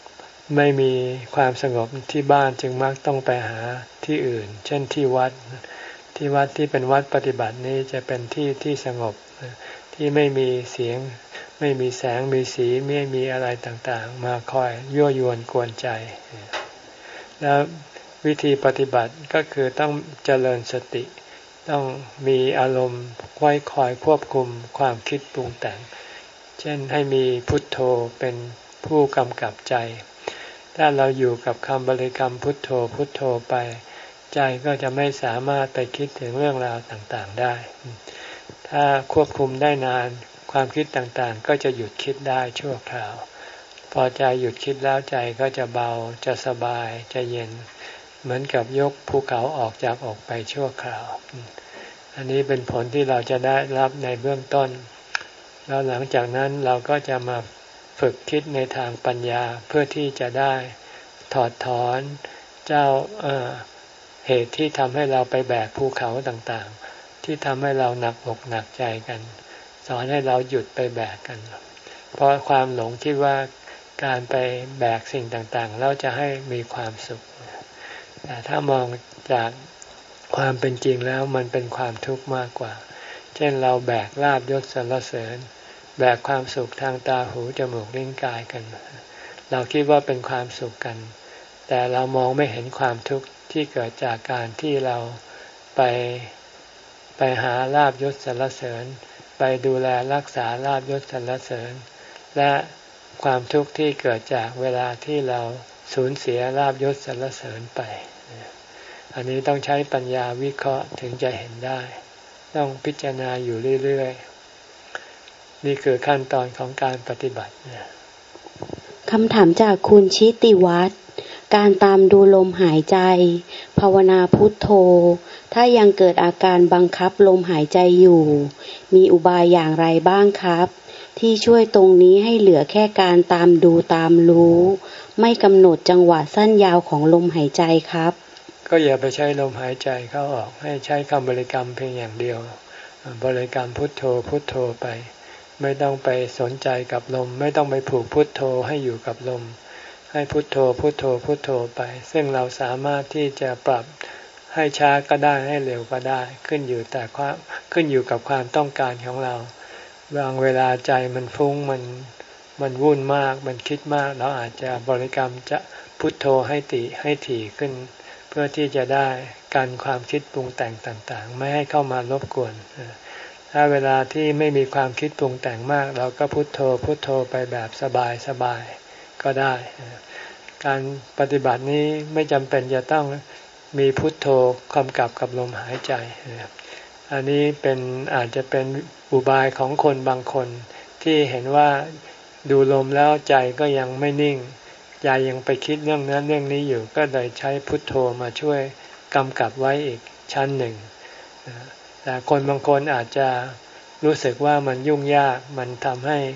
ไม่มีความสงบที่บ้านจึงมักต้องไปหาที่อื่นเช่นที่วัดที่วัดที่เป็นวัดปฏิบัตินี้จะเป็นที่ที่สงบที่ไม่มีเสียงไม่มีแสงมีสีไม่มีอะไรต่างๆมาคอยยั่วยวนกวนใจแล้ววิธีปฏิบัติก็คือต้องเจริญสติต้องมีอารมณ์ไว้คอยควบคุมความคิดปรุงแต่งเช่นให้มีพุทโธเป็นผู้กำกับใจถ้าเราอยู่กับคำบริกรรมพุทโธพุทโธไปใจก็จะไม่สามารถไปคิดถึงเรื่องราวต่างๆได้ถ้าควบคุมได้นานความคิดต่างๆก็จะหยุดคิดได้ชั่วคราวพอใจหยุดคิดแล้วใจก็จะเบาจะสบายจะเย็นเหมือนกับยกภูเขาออกจากอกไปชั่วคราวอันนี้เป็นผลที่เราจะได้รับในเบื้องต้นแล้วหลังจากนั้นเราก็จะมาฝึกคิดในทางปัญญาเพื่อที่จะได้ถอดถอนเจ้าเอ่อเหตุที่ทำให้เราไปแบกภูเขาต่างๆที่ทำให้เราหนักอกหนักใจกันสอนให้เราหยุดไปแบกกันเพราะความหลงคิดว่าการไปแบกสิ่งต่างๆแล้วจะให้มีความสุขแต่ถ้ามองจากความเป็นจริงแล้วมันเป็นความทุกข์มากกว่าเช่นเราแบกลาภยศสรรเสริญแบกความสุขทางตาหูจมูกลิ้นกายกันเราคิดว่าเป็นความสุขกันแต่เรามองไม่เห็นความทุกข์ที่เกิดจากการที่เราไปไปหาลาภยศสรรเสริญไปดูแลรักษาลาภยศสรรเสริญและความทุกข์ที่เกิดจากเวลาที่เราสูญเสียลาภยศสรรเสริญไปอันนี้ต้องใช้ปัญญาวิเคราะห์ถึงจะเห็นได้ต้องพิจารณาอยู่เรื่อยๆนี่คือขั้นตอนของการปฏิบัติคำถามจากคุณชิติวัฒน์การตามดูลมหายใจภาวนาพุทโธถ้ายังเกิดอาการบังคับลมหายใจอยู่มีอุบายอย่างไรบ้างครับที่ช่วยตรงนี้ให้เหลือแค่การตามดูตามรู้ไม่กำหนดจังหวะสั้นยาวของลมหายใจครับก็อย่าไปใช้ลมหายใจเข้าออกให้ใช้คำบริกรรมเพียงอย่างเดียวบริกรรมพุทโธพุทโธไปไม่ต้องไปสนใจกับลมไม่ต้องไปผูกพุทโธให้อยู่กับลมให้พุทโธพุทโธพุทโธไปซึ่งเราสามารถที่จะปรับให้ช้าก็ได้ให้เร็วก็ได้ขึ้นอยู่แต่ความขึ้นอยู่กับความต้องการของเราบางเวลาใจมันฟุ้งมันมันวุ่นมากมันคิดมากเราอาจจะบริกรรมจะพุทโธให้ติให้ถี่ขึ้นเพื่อที่จะได้กันความคิดปรุงแต่งต่างๆไม่ให้เข้ามารบกวนถ้าเวลาที่ไม่มีความคิดปรุงแต่งมากเราก็พุทโธพุทโธไปแบบสบายๆก็ได้การปฏิบัตินี้ไม่จำเป็นจะต้องมีพุทโธกำกับกับลมหายใจอันนี้เป็นอาจจะเป็นอุบายของคนบางคนที่เห็นว่าดูลมแล้วใจก็ยังไม่นิ่งใจยังไปคิดเรื่องนั้นเรื่องนี้อยู่ก็เลยใช้พุทโธมาช่วยกำกับไว้อีกชั้นหนึ่งแต่คนบางคนอาจจะรู้สึกว่ามันยุ่งยากมันทำให้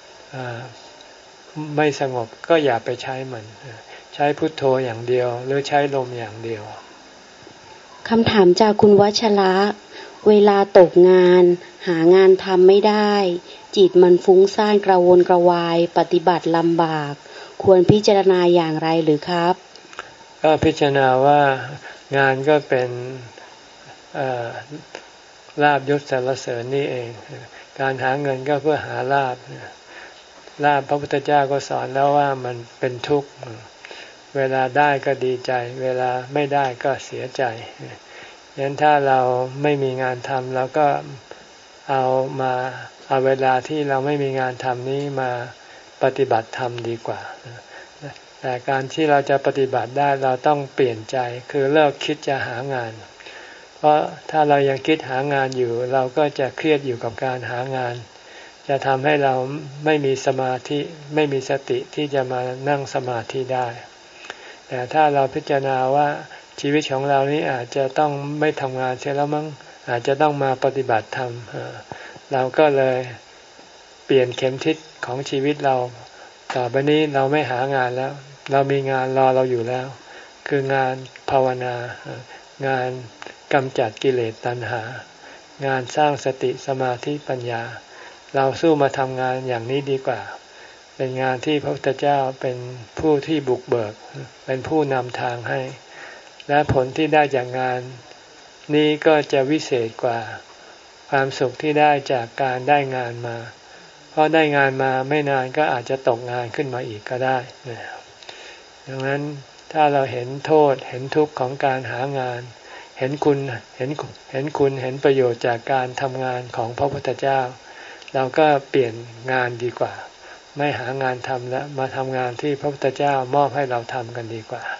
ไม่สงบก็อย่าไปใช้มันใช้พุทโธอย่างเดียวหรือใช้ลมอย่างเดียวคำถามจากคุณวัชระเวลาตกงานหางานทำไม่ได้จิตมันฟุ้งซ่านกระวนกระวายปฏิบัติลำบากควรพิจารณาอย่างไรหรือครับก็พิจารณาว่างานก็เป็นลาภยศสรรเสริญนี่เองการหาเงินก็เพื่อหาลาภลาภพระพุทธเจ้าก็สอนแล้วว่ามันเป็นทุกข์เวลาได้ก็ดีใจเวลาไม่ได้ก็เสียใจงั้นถ้าเราไม่มีงานทำเราก็เอามาเอาเวลาที่เราไม่มีงานทำนี้มาปฏิบัติธรรมดีกว่าแต่การที่เราจะปฏิบัติได้เราต้องเปลี่ยนใจคือเลิกคิดจะหางานเพราะถ้าเรายังคิดหางานอยู่เราก็จะเครียดอยู่กับการหางานจะทำให้เราไม่มีสมาธิไม่มีสติที่จะมานั่งสมาธิได้แต่ถ้าเราพิจารณาว่าชีวิตของเรานี้อาจจะต้องไม่ทำงานเสียแล้วมั้งอาจจะต้องมาปฏิบัติธรรมเราก็เลยเปลี่ยนเข็มทิศของชีวิตเราต่อไปนี้เราไม่หางานแล้วเรามีงานรอเราอยู่แล้วคืองานภาวนางานกำจัดกิเลสตัณหางานสร้างสติสมาธิปัญญาเราสู้มาทำงานอย่างนี้ดีกว่าเเป็นงานที่พระพุทธเจ้าเป็นผู้ที่บุกเบิกเป็นผู้นำทางให้และผลที่ได้จากงานนี้ก็จะวิเศษกว่าความสุขที่ได้จากการได้งานมาเพราะได้งานมาไม่นานก็อาจจะตกงานขึ้นมาอีกก็ได้ดังนั้นถ้าเราเห็นโทษเห็นทุกข์ของการหางานเห็นคุณเห็นเห็นคุณเห็นประโยชน์จากการทำงานของพระพุทธเจ้าเราก็เปลี่ยนงานดีกว่าไม่หางานทำแล้วมาทำงานที่พระพุทธเจ้ามอบให้เราทำกันดีกว่า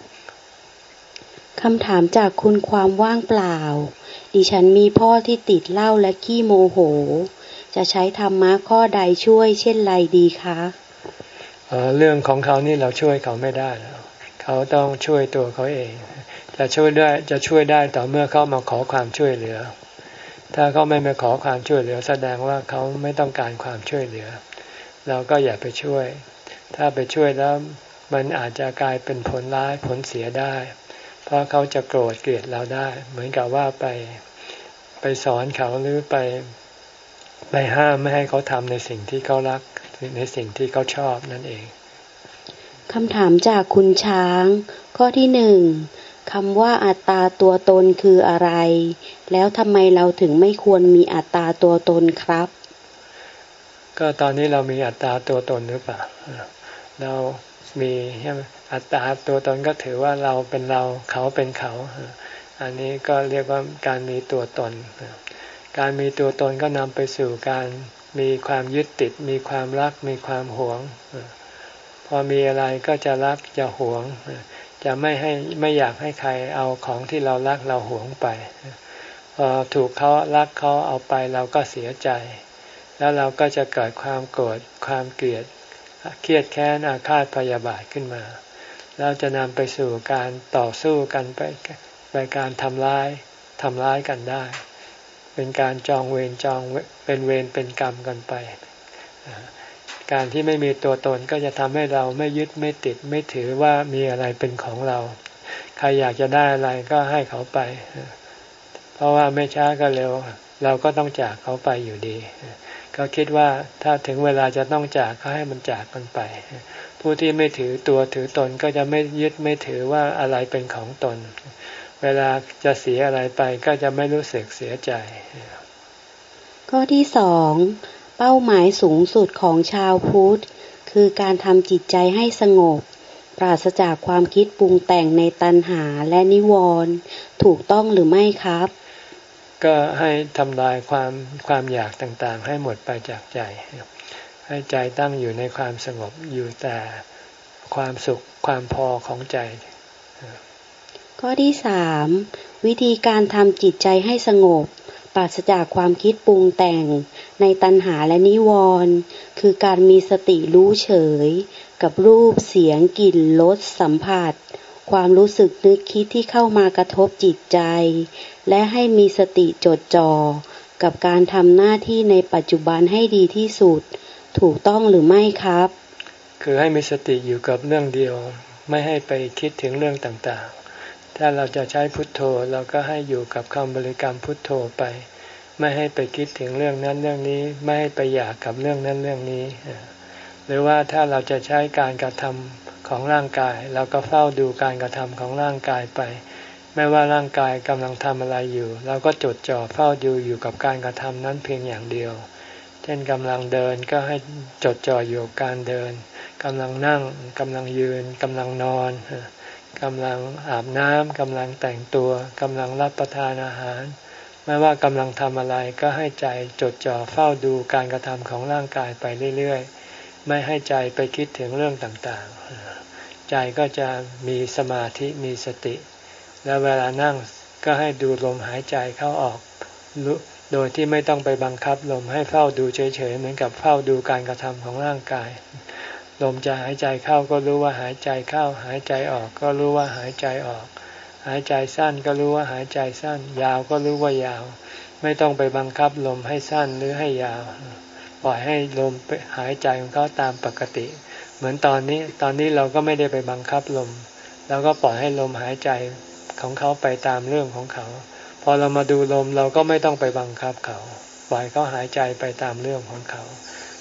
คำถามจากคุณความว่างเปล่าดิฉันมีพ่อที่ติดเหล้าและขี้โมโหจะใช้ธรรมะข้อใดช่วยเช่นไรดีคะเอ่อเรื่องของเขานี่เราช่วยเขาไม่ได้เขาต้องช่วยตัวเขาเองจะช่วยได้จะช่วยได้ต่อเมื่อเขามาขอความช่วยเหลือถ้าเขาไม่มาขอความช่วยเหลือแสดงว่าเขาไม่ต้องการความช่วยเหลือเราก็อย่าไปช่วยถ้าไปช่วยแล้วมันอาจจะกลายเป็นผลร้ายผลเสียได้เพราะเขาจะโกรธเกลียดเราได้เหมือนกับว่าไปไปสอนเขาหรือไปไปห้ามไม่ให้เขาทำในสิ่งที่เขารักในสิ่งที่เขาชอบนั่นเองคำถามจากคุณช้างข้อที่หนึ่งคำว่าอัตตาตัวตนคืออะไรแล้วทำไมเราถึงไม่ควรมีอัตตาตัวตนครับก็ตอนนี้เรามีอัตตาตัวตนหรือเปล่าเรามีอัตตาตัวตนก็ถือว่าเราเป็นเราเขาเป็นเขาอันนี้ก็เรียกว่าการมีตัวตนการมีตัวตนก็นำไปสู่การมีความยึดติดมีความรักมีความหวงพอมีอะไรก็จะรักจะหวงจะไม่ให้ไม่อยากให้ใครเอาของที่เรารักเราหวงไปพอถูกเขารักเขาเอาไปเราก็เสียใจแล้วเราก็จะเกิดความโกรธความเกลียดเครียดแค้นอาฆาตพยาบาทขึ้นมาแล้วจะนำไปสู่การต่อสู้กันไปไปการทำร้ายทำร้ายกันได้เป็นการจองเวรจองเป็นเวรเป็นกรรมกันไปการที่ไม่มีตัวตนก็จะทำให้เราไม่ยึดไม่ติดไม่ถือว่ามีอะไรเป็นของเราใครอยากจะได้อะไรก็ให้เขาไปเพราะว่าไม่ช้าก็เร็วเราก็ต้องจากเขาไปอยู่ดีก็คิดว่าถ้าถึงเวลาจะต้องจากก็ให้มันจากกันไปผู้ที่ไม่ถือตัวถือตนก็จะไม่ยึดไม่ถือว่าอะไรเป็นของตนเวลาจะเสียอะไรไปก็จะไม่รู้สึกเสียใจข้อที่สองเป้าหมายสูงสุดของชาวพุทธคือการทำจิตใจให้สงบปราศจากความคิดปรุงแต่งในตัณหาและนิวรณ์ถูกต้องหรือไม่ครับก็ให้ทำลายความความอยากต่างๆให้หมดไปจากใจให้ใจตั้งอยู่ในความสงบอยู่แต่ความสุขความพอของใจข้อที่สามวิธีการทำจิตใจให้สงบปราศจากความคิดปรุงแต่งในตัณหาและนิวรณ์คือการมีสติรู้เฉยกับรูปเสียงกลิ่นรสสัมผัสความรู้สึกนึกคิดที่เข้ามากระทบจิตใจและให้มีสติจดจ่อกับการทำหน้าที่ในปัจจุบันให้ดีที่สุดถูกต้องหรือไม่ครับคือให้มีสติอยู่กับเรื่องเดียวไม่ให้ไปคิดถึงเรื่องต่างๆถ้าเราจะใช้พุทโธเราก็ให้อยู่กับคำบริกรรมพุทโธไปไม่ให้ไปคิดถึงเรื่องนั้นเรื่องนี้ไม่ให้ไปอยากกับเรื่องนั้นเรื่องนี้หรือว่าถ้าเราจะใช้การกระทำของร่างกายเราก็เฝ้าดูการกระทำของร่างกายไปไม่ว่าร่างกายกำลังทำอะไรอยู่เราก็จดจ่อเฝ้าดูอยู่กับการกระทำนั้นเพียงอย่างเดียวเช่นกำลังเดินก็ให้จดจ่ออยู่กับการเดินกำลังนั่งกำลังยืนกำลังนอนกำลังอาบน้ำกำลังแต่งตัวกำลังรับประทานอาหารไม่ว่ากำลังทำอะไรก็ให้ใจจดจ่อเฝ้าดูการกระทำของร่างกายไปเรื่อยๆไม่ให้ใจไปคิดถึงเรื่องต่างๆใจก็จะมีสมาธิมีสติแล้วเวลานั่งก็ให้ดูลมหายใจเข้าออกโดยที่ไม่ต้องไปบังคับลมให้เฝ้าดูเฉยๆเหมือนกับเฝ้าดูการกระทำของร่างกายลมจะหายใจเข้าก็รู้ว่าหายใจเข้าหายใจออกก็รู้ว่าหายใจออกหายใจสั้นก็รู้ว่าหายใจสั้นยาวก็รู้ว่ายาวไม่ต้องไปบังคับลมให้สั้นหรือให้ยาวปล่อยให้ลมหายใจของเขาตามปกติเหมือนตอนนี้ตอนนี้เราก็ไม่ได้ไปบังคับลมเราก็ปล่อยให้ลมหายใจของเขาไปตามเรื่องของเขาพอเรามาดูลมเราก็ไม่ต้องไปบังคับเขาปล่อยเขาหายใจไปตามเรื่องของเขาเพี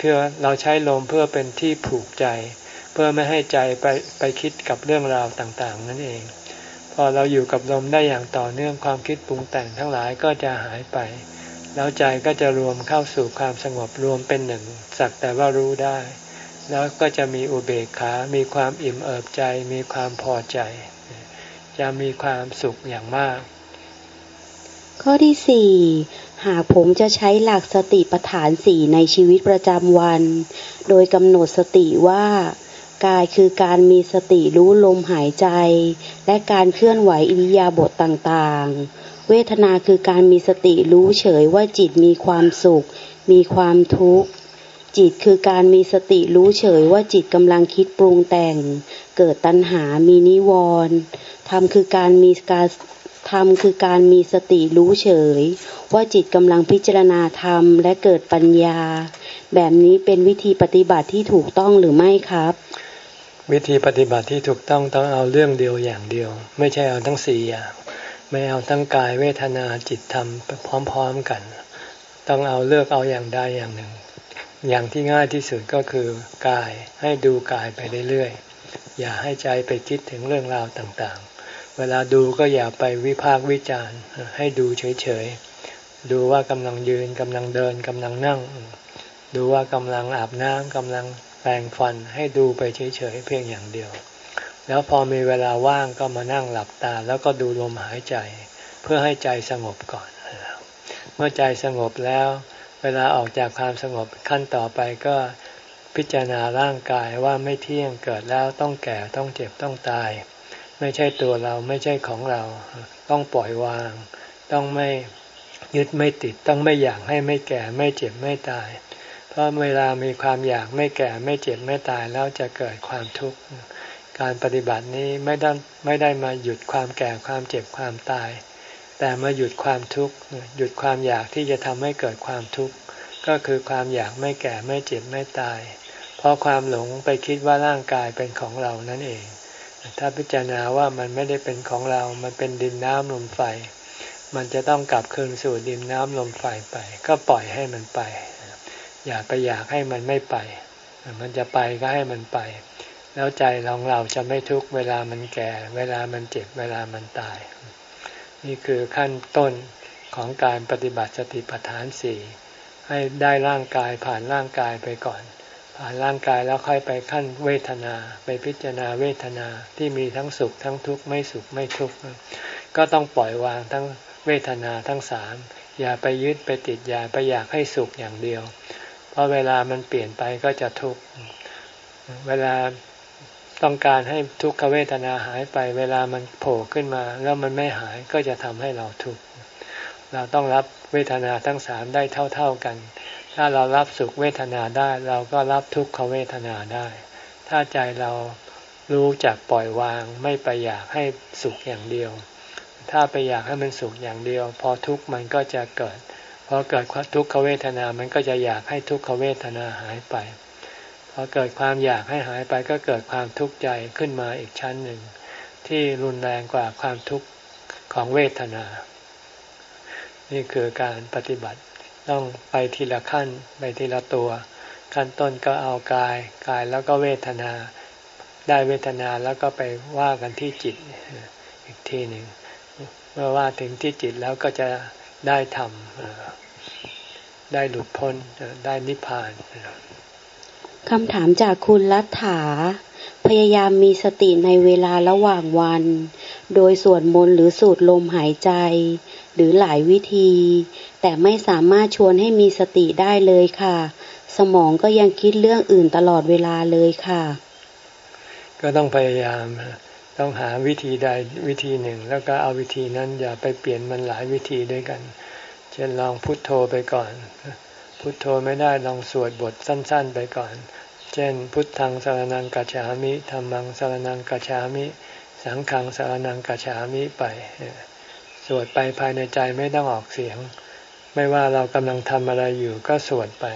พื่อเราใช้ลมเพื่อเป็นที่ผูกใจเพื่อไม่ให้ใจไปไปคิดกับเรื่องราวต่างๆนั่นเองพอเราอยู่กับลมได้อย่างต่อเนื่องความคิดปรุงแต่งทั้งหลายก็จะหายไปแล้วใจก็จะรวมเข้าสู่ความสงบรวมเป็นหนึ่งสักแต่ว่ารู้ได้แล้วก็จะมีอุเบกขามีความอิ่มเอิบใจมีความพอใจจะมีความสุขอย่างมากข้อที่สี่หากผมจะใช้หลักสติปัฏฐานสี่ในชีวิตประจำวันโดยกำหนดสติว่ากายคือการมีสติรู้ลมหายใจและการเคลื่อนไหวอิริยาบถต่างๆเวทนาคือการมีสติรู้เฉยว่าจิตมีความสุขมีความทุกข์จิตคือการมีสติรู้เฉยว่าจิตกำลังคิดปรุงแต่งเกิดตัณหามีนิวรณ์ธรรมคือการมีการธรรมคือการมีสติรู้เฉยว่าจิตกำลังพิจารณาธรรมและเกิดปัญญาแบบนี้เป็นวิธีปฏิบัติที่ถูกต้องหรือไม่ครับวิธีปฏิบัติที่ถูกต้องต้องเอาเรื่องเดียวอย่างเดียวไม่ใช่เอาทั้งสี่อย่างไม่เอาทั้งกายเวทนาจิตธรรมพร้อมๆกันต้องเอาเลือกเอาอย่างใดอย่างหนึ่งอย่างที่ง่ายที่สุดก็คือกายให้ดูกายไปเรื่อยๆอย่าให้ใจไปคิดถึงเรื่องราวต่างๆเวลาดูก็อย่าไปวิพากษ์วิจารณ์ให้ดูเฉยๆดูว่ากำลังยืนกำลังเดินกำลังนั่งดูว่ากำลังอาบน้ำกำลังแปรงฟันให้ดูไปเฉยๆเพียงอย่างเดียวแล้วพอมีเวลาว่างก็มานั่งหลับตาแล้วก็ดูลมหายใจเพื่อให้ใจสงบก่อนเมื่อใจสงบแล้วเวลาออกจากความสงบขั้นต่อไปก็พิจารณาร่างกายว่าไม่เที่ยงเกิดแล้วต้องแก่ต้องเจ็บต้องตายไม่ใช่ตัวเราไม่ใช่ของเราต้องปล่อยวางต้องไม่ยึดไม่ติดต้องไม่อยากให้ไม่แก่ไม่เจ็บไม่ตายเพราะเวลามีความอยากไม่แก่ไม่เจ็บไม่ตายแล้วจะเกิดความทุกข์การปฏิบัตินี้ไม่ได้ไม่ได้มาหยุดความแก่ความเจ็บความตายแต่มาหยุดความทุกข์หยุดความอยากที่จะทำให้เกิดความทุกข์ก็คือความอยากไม่แก่ไม่เจ็บไม่ตายเพราะความหลงไปคิดว่าร่างกายเป็นของเรานั่นเองถ้าพิจารณาว่ามันไม่ได้เป็นของเรามันเป็นดินน้ำลมไฟมันจะต้องกลับคืนสู่ดินน้ำลมไฟไปก็ปล่อยให้มันไปอย่าไปอยากให้มันไม่ไปมันจะไปก็ให้มันไปแล้วใจของเราจะไม่ทุกข์เวลามันแก่เวลามันเจ็บเวลามันตายนี่คือขั้นต้นของการปฏิบัติสติปัฏฐานสี่ให้ได้ร่างกายผ่านร่างกายไปก่อนผ่านร่างกายแล้วค่อยไปขั้นเวทนาไปพิจารณาเวทนาที่มีทั้งสุขทั้งทุกข์ไม่สุขไม่ทุกข์ก็ต้องปล่อยวางทั้งเวทนาทั้งสามอย่าไปยึดไปติดอย่าไปอยากให้สุขอย่างเดียวเพราะเวลามันเปลี่ยนไปก็จะทุกข์เวลาต้องการให้ทุกขเวทนาหายไปเวลามันโผล่ขึ้นมาแล้วมันไม่หายก็จะทำให้เราทุกข์เราต้องรับเวทนาทั้งสามได้เท่าๆกันถ้าเรารับสุขเวทนาได้เราก็รับทุกขเวทนาได้ถ้าใจเรารู้จักปล่อยวางไม่ไปอยากให้สุขอย่างเดียวถ้าไปอยากให้มันสุขอย่างเดียวพอทุกข์มันก็จะเกิดพอเกิดทุกขเวทนามันก็จะอยากให้ทุกขเวทนาหายไปพอเกิดความอยากให้หายไปก็เกิดความทุกข์ใจขึ้นมาอีกชั้นหนึ่งที่รุนแรงกว่าความทุกข์ของเวทนานี่คือการปฏิบัติต้องไปทีละขั้นไปทีละตัวขั้นต้นก็เอากายกายแล้วก็เวทนาได้เวทนาแล้วก็ไปว่ากันที่จิตอีกทีหนึ่งเมื่อว่าถึงที่จิตแล้วก็จะได้ธรรมได้หลุดพ้นได้นิพพานคำถามจากคุณรัฐาพยายามมีสติในเวลาระหว่างวันโดยสวดมนต์หรือสูดลมหายใจหรือหลายวิธีแต่ไม่สามารถชวนให้มีสติได้เลยค่ะสมองก็ยังคิดเรื่องอื่นตลอดเวลาเลยค่ะก็ต้องพยายามต้องหาวิธีใดวิธีหนึ่งแล้วก็เอาวิธีนั้นอย่าไปเปลี่ยนมันหลายวิธีด้วยกันเช่นลองพุทโธไปก่อนพุทโธไม่ได้ลองสวดบทสั้นๆไปก่อนเช่นพุทธังสรณังกัจฉามิธัมมังสรณังกัจฉามิสังฆังสรณังกัจฉามิไปสวดไปภายในใจไม่ต้องออกเสียงไม่ว่าเรากำลังทำอะไรอยู่ก็สวดไป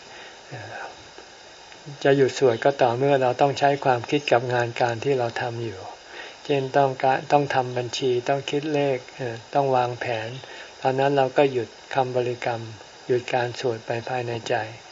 จะหยุดสวดก็ต่อเมื่อเราต้องใช้ความคิดกับงานการที่เราทำอยู่เช่นต้องการต้องทำบัญชีต้องคิดเลขต้องวางแผนตอนนั้นเราก็หยุดคำบริกรรมหยุดการสวดไปภายในใจพ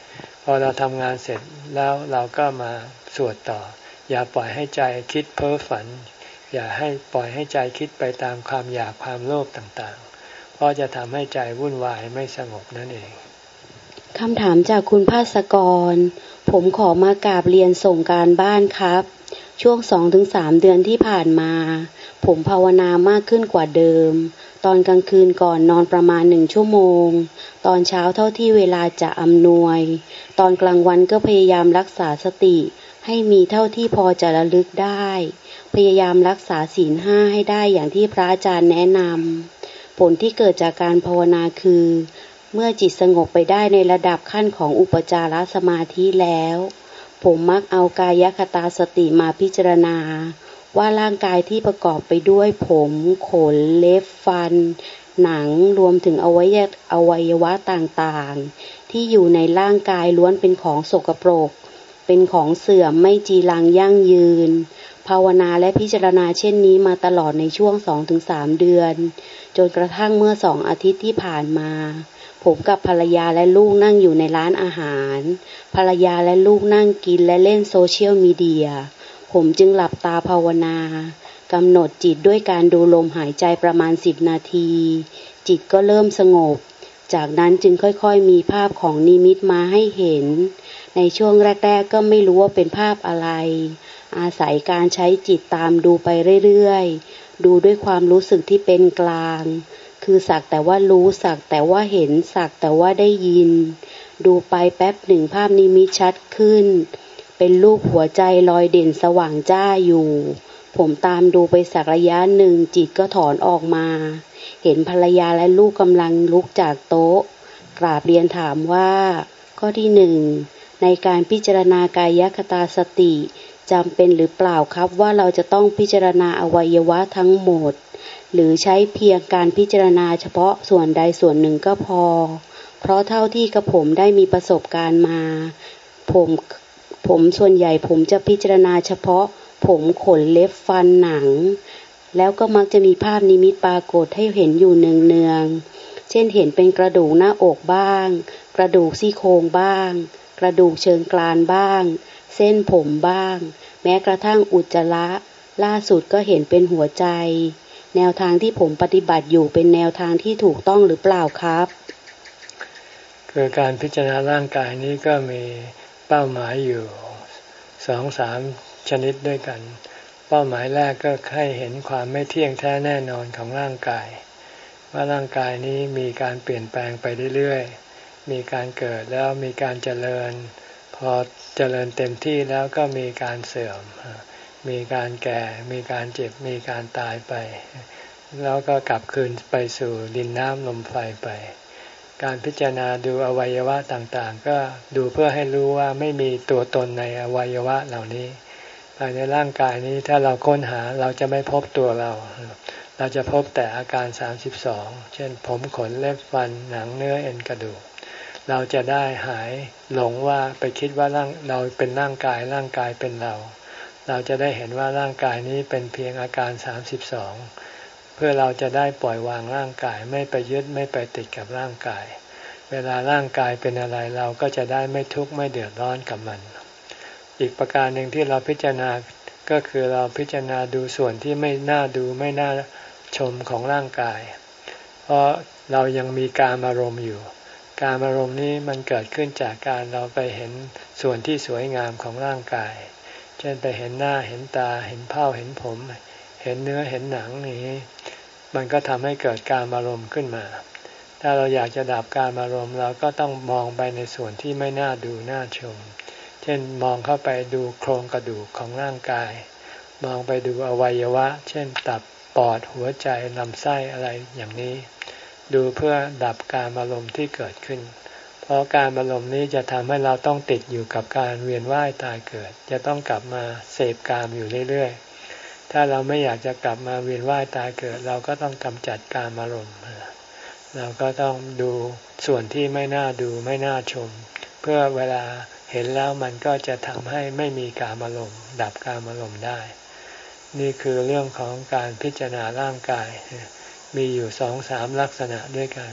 พอเราทำงานเสร็จแล้วเราก็มาสวดต่ออย่าปล่อยให้ใจคิดเพ้อฝันอย่าให้ปล่อยให้ใจคิดไปตามความอยากความโลภต่างๆเพราะจะทำให้ใจวุ่นวายไม่สงบนั่นเองคำถามจากคุณภาสกรผมขอมากราบเรียนส่งการบ้านครับช่วง สองถึงสาม เดือนที่ผ่านมาผมภาวนามากขึ้นกว่าเดิมตอนกลางคืนก่อนนอนประมาณหนึ่งชั่วโมงตอนเช้าเท่าที่เวลาจะอำนวยตอนกลางวันก็พยายามรักษาสติให้มีเท่าที่พอจะระลึกได้พยายามรักษาศีลห้าให้ได้อย่างที่พระอาจารย์แนะนำผลที่เกิดจากการภาวนาคือเมื่อจิตสงบไปได้ในระดับขั้นของอุปจารสมาธิแล้วผมมักเอากายคตาสติมาพิจารณาว่าร่างกายที่ประกอบไปด้วยผมขนเล็บฟันหนังรวมถึงอวัยวะอวัยวะต่างๆที่อยู่ในร่างกายล้วนเป็นของสกปรกเป็นของเสื่อมไม่จีรังยั่งยืนภาวนาและพิจารณาเช่นนี้มาตลอดในช่วง สองถึงสาม เดือนจนกระทั่งเมื่อสองอาทิตย์ที่ผ่านมาผมกับภรรยาและลูกนั่งอยู่ในร้านอาหารภรรยาและลูกนั่งกินและเล่นโซเชียลมีเดียผมจึงหลับตาภาวนากำหนดจิตด้วยการดูลมหายใจประมาณสิบนาทีจิตก็เริ่มสงบจากนั้นจึงค่อยๆมีภาพของนิมิตมาให้เห็นในช่วงแรกๆก็ไม่รู้ว่าเป็นภาพอะไรอาศัยการใช้จิตตามดูไปเรื่อยๆดูด้วยความรู้สึกที่เป็นกลางคือสักแต่ว่ารู้สักแต่ว่าเห็นสักแต่ว่าได้ยินดูไปแป๊บหนึ่งภาพนิมิตชัดขึ้นเป็นรูปหัวใจลอยเด่นสว่างจ้าอยู่ผมตามดูไปสักระยะหนึ่งจิตก็ถอนออกมาเห็นภรรยาและลูกกำลังลุกจากโต๊ะกราบเรียนถามว่าข้อที่หนึ่งในการพิจารณากายคตาสติจำเป็นหรือเปล่าครับว่าเราจะต้องพิจารณาอวัยวะทั้งหมดหรือใช้เพียงการพิจารณาเฉพาะส่วนใดส่วนหนึ่งก็พอเพราะเท่าที่กระผมได้มีประสบการณ์มาผมผมส่วนใหญ่ผมจะพิจารณาเฉพาะผมขนเล็บฟันหนังแล้วก็มักจะมีภาพนิมิตปรากฏให้เห็นอยู่เนืองๆเช่นเห็นเป็นกระดูกหน้าอกบ้างกระดูกซี่โครงบ้างกระดูกเชิงกรานบ้างเส้นผมบ้างแม้กระทั่งอุจจาระล่าสุดก็เห็นเป็นหัวใจแนวทางที่ผมปฏิบัติอยู่เป็นแนวทางที่ถูกต้องหรือเปล่าครับคือการพิจารณาร่างกายนี้ก็มีเป้าหมายอยู่สองสามชนิดด้วยกันเป้าหมายแรกก็ให้เห็นความไม่เที่ยงแท้แน่นอนของร่างกายว่าร่างกายนี้มีการเปลี่ยนแปลงไปเรื่อยๆมีการเกิดแล้วมีการเจริญพอเจริญเต็มที่แล้วก็มีการเสื่อมมีการแก่มีการเจ็บมีการตายไปแล้วก็กลับคืนไปสู่ดินน้ำลมไฟไปการพิจารณาดูอวัยวะต่างๆก็ดูเพื่อให้รู้ว่าไม่มีตัวตนในอวัยวะเหล่านี้ภายในร่างกายนี้ถ้าเราค้นหาเราจะไม่พบตัวเราเราจะพบแต่อาการสามสิบสองเช่นผมขนเล็บฟันหนังเนื้อเอ็นกระดูกเราจะได้หายหลงว่าไปคิดว่าร่างเราเป็นร่างกายร่างกายเป็นเราเราจะได้เห็นว่าร่างกายนี้เป็นเพียงอาการสามสิบสองเพื่อเราจะได้ปล่อยวางร่างกายไม่ไปยึดไม่ไปติดกับร่างกายเวลาร่างกายเป็นอะไรเราก็จะได้ไม่ทุกข์ไม่เดือดร้อนกับมันอีกประการหนึ่งที่เราพิจารณาก็คือเราพิจารณาดูส่วนที่ไม่น่าดูไม่น่าชมของร่างกายเพราะเรายังมีกามารมณ์อยู่กามารมณ์นี้มันเกิดขึ้นจากการเราไปเห็นส่วนที่สวยงามของร่างกายเช่นไปเห็นหน้าเห็นตาเห็นเผ้าเห็นผมเห็นเนื้อเห็นหนังนี้มันก็ทำให้เกิดกามารมณ์ขึ้นมาถ้าเราอยากจะดับกามารมณ์เราก็ต้องมองไปในส่วนที่ไม่น่าดูน่าชมเช่นมองเข้าไปดูโครงกระดูกของร่างกายมองไปดูอวัยวะเช่นตับปอดหัวใจลำไส้อะไรอย่างนี้ดูเพื่อดับกามารมณ์ที่เกิดขึ้นเพราะกามารมณ์นี้จะทำให้เราต้องติดอยู่กับการเวียนว่ายตายเกิดจะต้องกลับมาเสพกามอยู่เรื่อยๆถ้าเราไม่อยากจะกลับมาเวียนว่ายตายเกิดเราก็ต้องกำจัดกามารมณ์เราก็ต้องดูส่วนที่ไม่น่าดูไม่น่าชมเพื่อเวลาเห็นแล้วมันก็จะทำให้ไม่มีกามารมณ์ดับกามารมณ์ได้นี่คือเรื่องของการพิจารณาร่างกายมีอยู่สองสามลักษณะด้วยกัน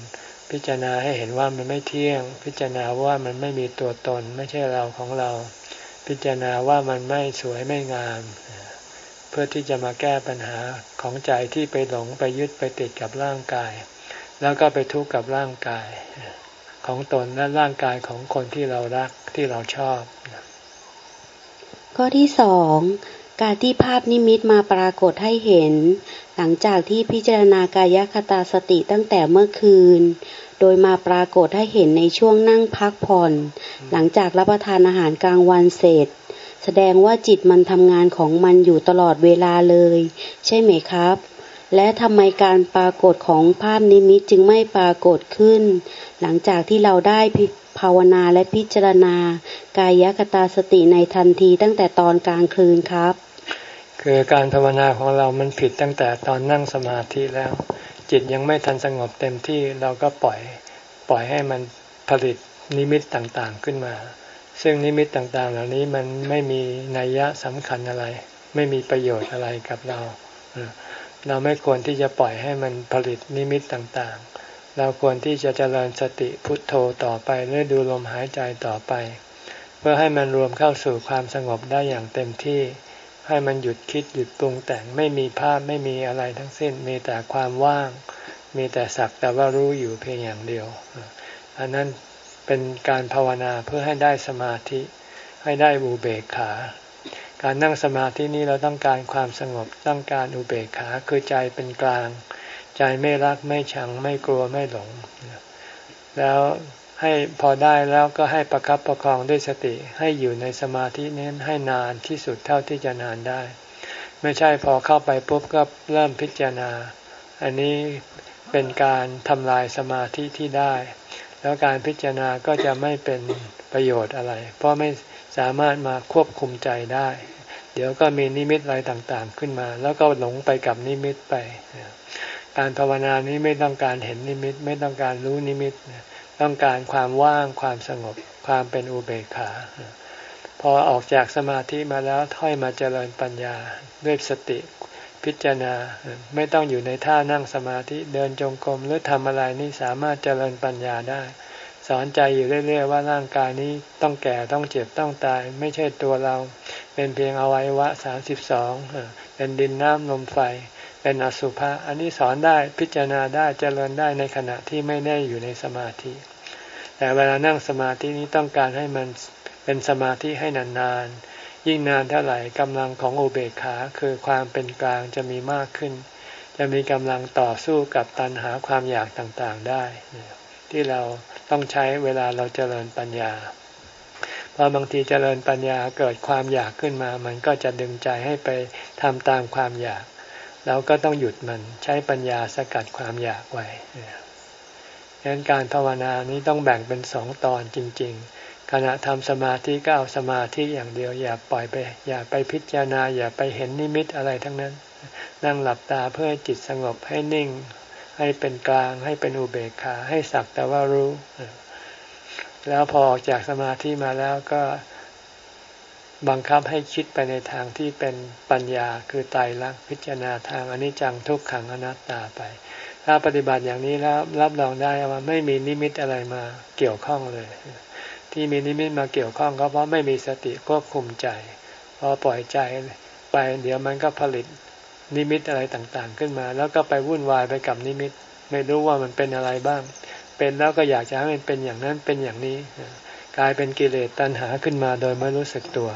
พิจารณาให้เห็นว่ามันไม่เที่ยงพิจารณาว่ามันไม่มีตัวตนไม่ใช่เราของเราพิจารณาว่ามันไม่สวยไม่งามเพื่อที่จะมาแก้ปัญหาของใจที่ไปหลงไปยึดไปติดกับร่างกายแล้วก็ไปทุกข์กับร่างกายของตนและร่างกายของคนที่เรารักที่เราชอบข้อที่สองการที่ภาพนิมิตมาปรากฏให้เห็นหลังจากที่พิจารณากายคตาสติตั้งแต่เมื่อคืนโดยมาปรากฏให้เห็นในช่วงนั่งพักผ่อนหลังจากรับประทานอาหารกลางวันเสร็จแสดงว่าจิตมันทำงานของมันอยู่ตลอดเวลาเลยใช่ไหมครับและทำไมการปรากฏของภาพนิมิตจึงไม่ปรากฏขึ้นหลังจากที่เราได้ภาวนาและพิจารณากายคตาสติในทันทีตั้งแต่ตอนกลางคืนครับคือการภาวนาของเรามันผิดตั้งแต่ตอนนั่งสมาธิแล้วจิตยังไม่ทันสงบเต็มที่เราก็ปล่อยปล่อยให้มันผลิตนิมิตต่างๆขึ้นมาซึ่งนิมิตต่างๆเหล่านี้มันไม่มีนัยยะสำคัญอะไรไม่มีประโยชน์อะไรกับเราเราไม่ควรที่จะปล่อยให้มันผลิตนิมิตต่างๆเราควรที่จะเจริญสติพุทโธต่อไปหรือดูลมหายใจต่อไปเพื่อให้มันรวมเข้าสู่ความสงบได้อย่างเต็มที่ให้มันหยุดคิดหยุดปรุงแต่งไม่มีภาพไม่มีอะไรทั้งสิ้นมีแต่ความว่างมีแต่สักแต่ว่ารู้อยู่เพียงอย่างเดียวอันนั้นเป็นการภาวนาเพื่อให้ได้สมาธิให้ได้อุเบกขาการนั่งสมาธินี้เราต้องการความสงบต้องการอุเบกขาคือใจเป็นกลางใจไม่รักไม่ชังไม่กลัวไม่หลงแล้วให้พอได้แล้วก็ให้ประคับประคองด้วยสติให้อยู่ในสมาธินี้ให้นานที่สุดเท่าที่จะนานได้ไม่ใช่พอเข้าไปปุ๊บก็เริ่มพิจารณาอันนี้เป็นการทำลายสมาธิที่ได้แล้วการพิจารณาก็จะไม่เป็นประโยชน์อะไรเพราะไม่สามารถมาควบคุมใจได้เดี๋ยวก็มีนิมิตอะไรต่างๆขึ้นมาแล้วก็หลงไปกับนิมิตไปการภาวนานี้ไม่ต้องการเห็นนิมิตไม่ต้องการรู้นิมิตต้องการความว่างความสงบความเป็นอุเบกขาพอออกจากสมาธิมาแล้วค่อยมาเจริญปัญญาด้วยสติพิจารณาไม่ต้องอยู่ในท่านั่งสมาธิเดินจงกรมหรือทำอะไรนี่สามารถเจริญปัญญาได้สอนใจอยู่เรื่อยๆว่าร่างกายนี้ต้องแก่ต้องเจ็บต้องตายไม่ใช่ตัวเราเป็นเพียงอวัยวะสามสิบสองเป็นดินน้ำลมไฟเป็นอสุภะอันนี้สอนได้พิจารณาได้เจริญได้ในขณะที่ไม่ได้อยู่ในสมาธิแต่เวลานั่งสมาธินี้ต้องการให้มันเป็นสมาธิให้นานๆยิ่งนานเท่าไหร่กำลังของอุเบกขาคือความเป็นกลางจะมีมากขึ้นจะมีกำลังต่อสู้กับตัณหาความอยากต่างๆได้ที่เราต้องใช้เวลาเราเจริญปัญญาพอบางทีเจริญปัญญาเกิดความอยากขึ้นมามันก็จะดึงใจให้ไปทำตามความอยากเราก็ต้องหยุดมันใช้ปัญญาสกัดความอยากไว้ดังนั้นการภาวนานี้ต้องแบ่งเป็นสองตอนจริงๆขณะทำสมาธิก็เอาสมาธิอย่างเดียวอย่าปล่อยไปอย่าไปพิจารณาอย่าไปเห็นนิมิตอะไรทั้งนั้นนั่งหลับตาเพื่อให้จิตสงบให้นิ่งให้เป็นกลางให้เป็นอุเบกขาให้สักแต่ว่ารู้แล้วพอออกจากสมาธิมาแล้วก็บังคับให้คิดไปในทางที่เป็นปัญญาคือไตรลักษณ์พิจารณาทางอนิจจังทุกขังอนัตตาไปถ้าปฏิบัติอย่างนี้แล้วรับรองได้ว่าไม่มีนิมิตอะไรมาเกี่ยวข้องเลยที่มีนิมิตมาเกี่ยวข้องก็เพราะไม่มีสติควบคุมใจพอปล่อยใจไปเดี๋ยวมันก็ผลิตนิมิตอะไรต่างๆขึ้นมาแล้วก็ไปวุ่นวายไปกับนิมิตไม่รู้ว่ามันเป็นอะไรบ้างเป็นแล้วก็อยากจะให้มันเป็นอย่างนั้นเป็นอย่างนี้กลายเป็นกิเลสตัณหาขึ้นมาโดยไม่รู้สึกตัว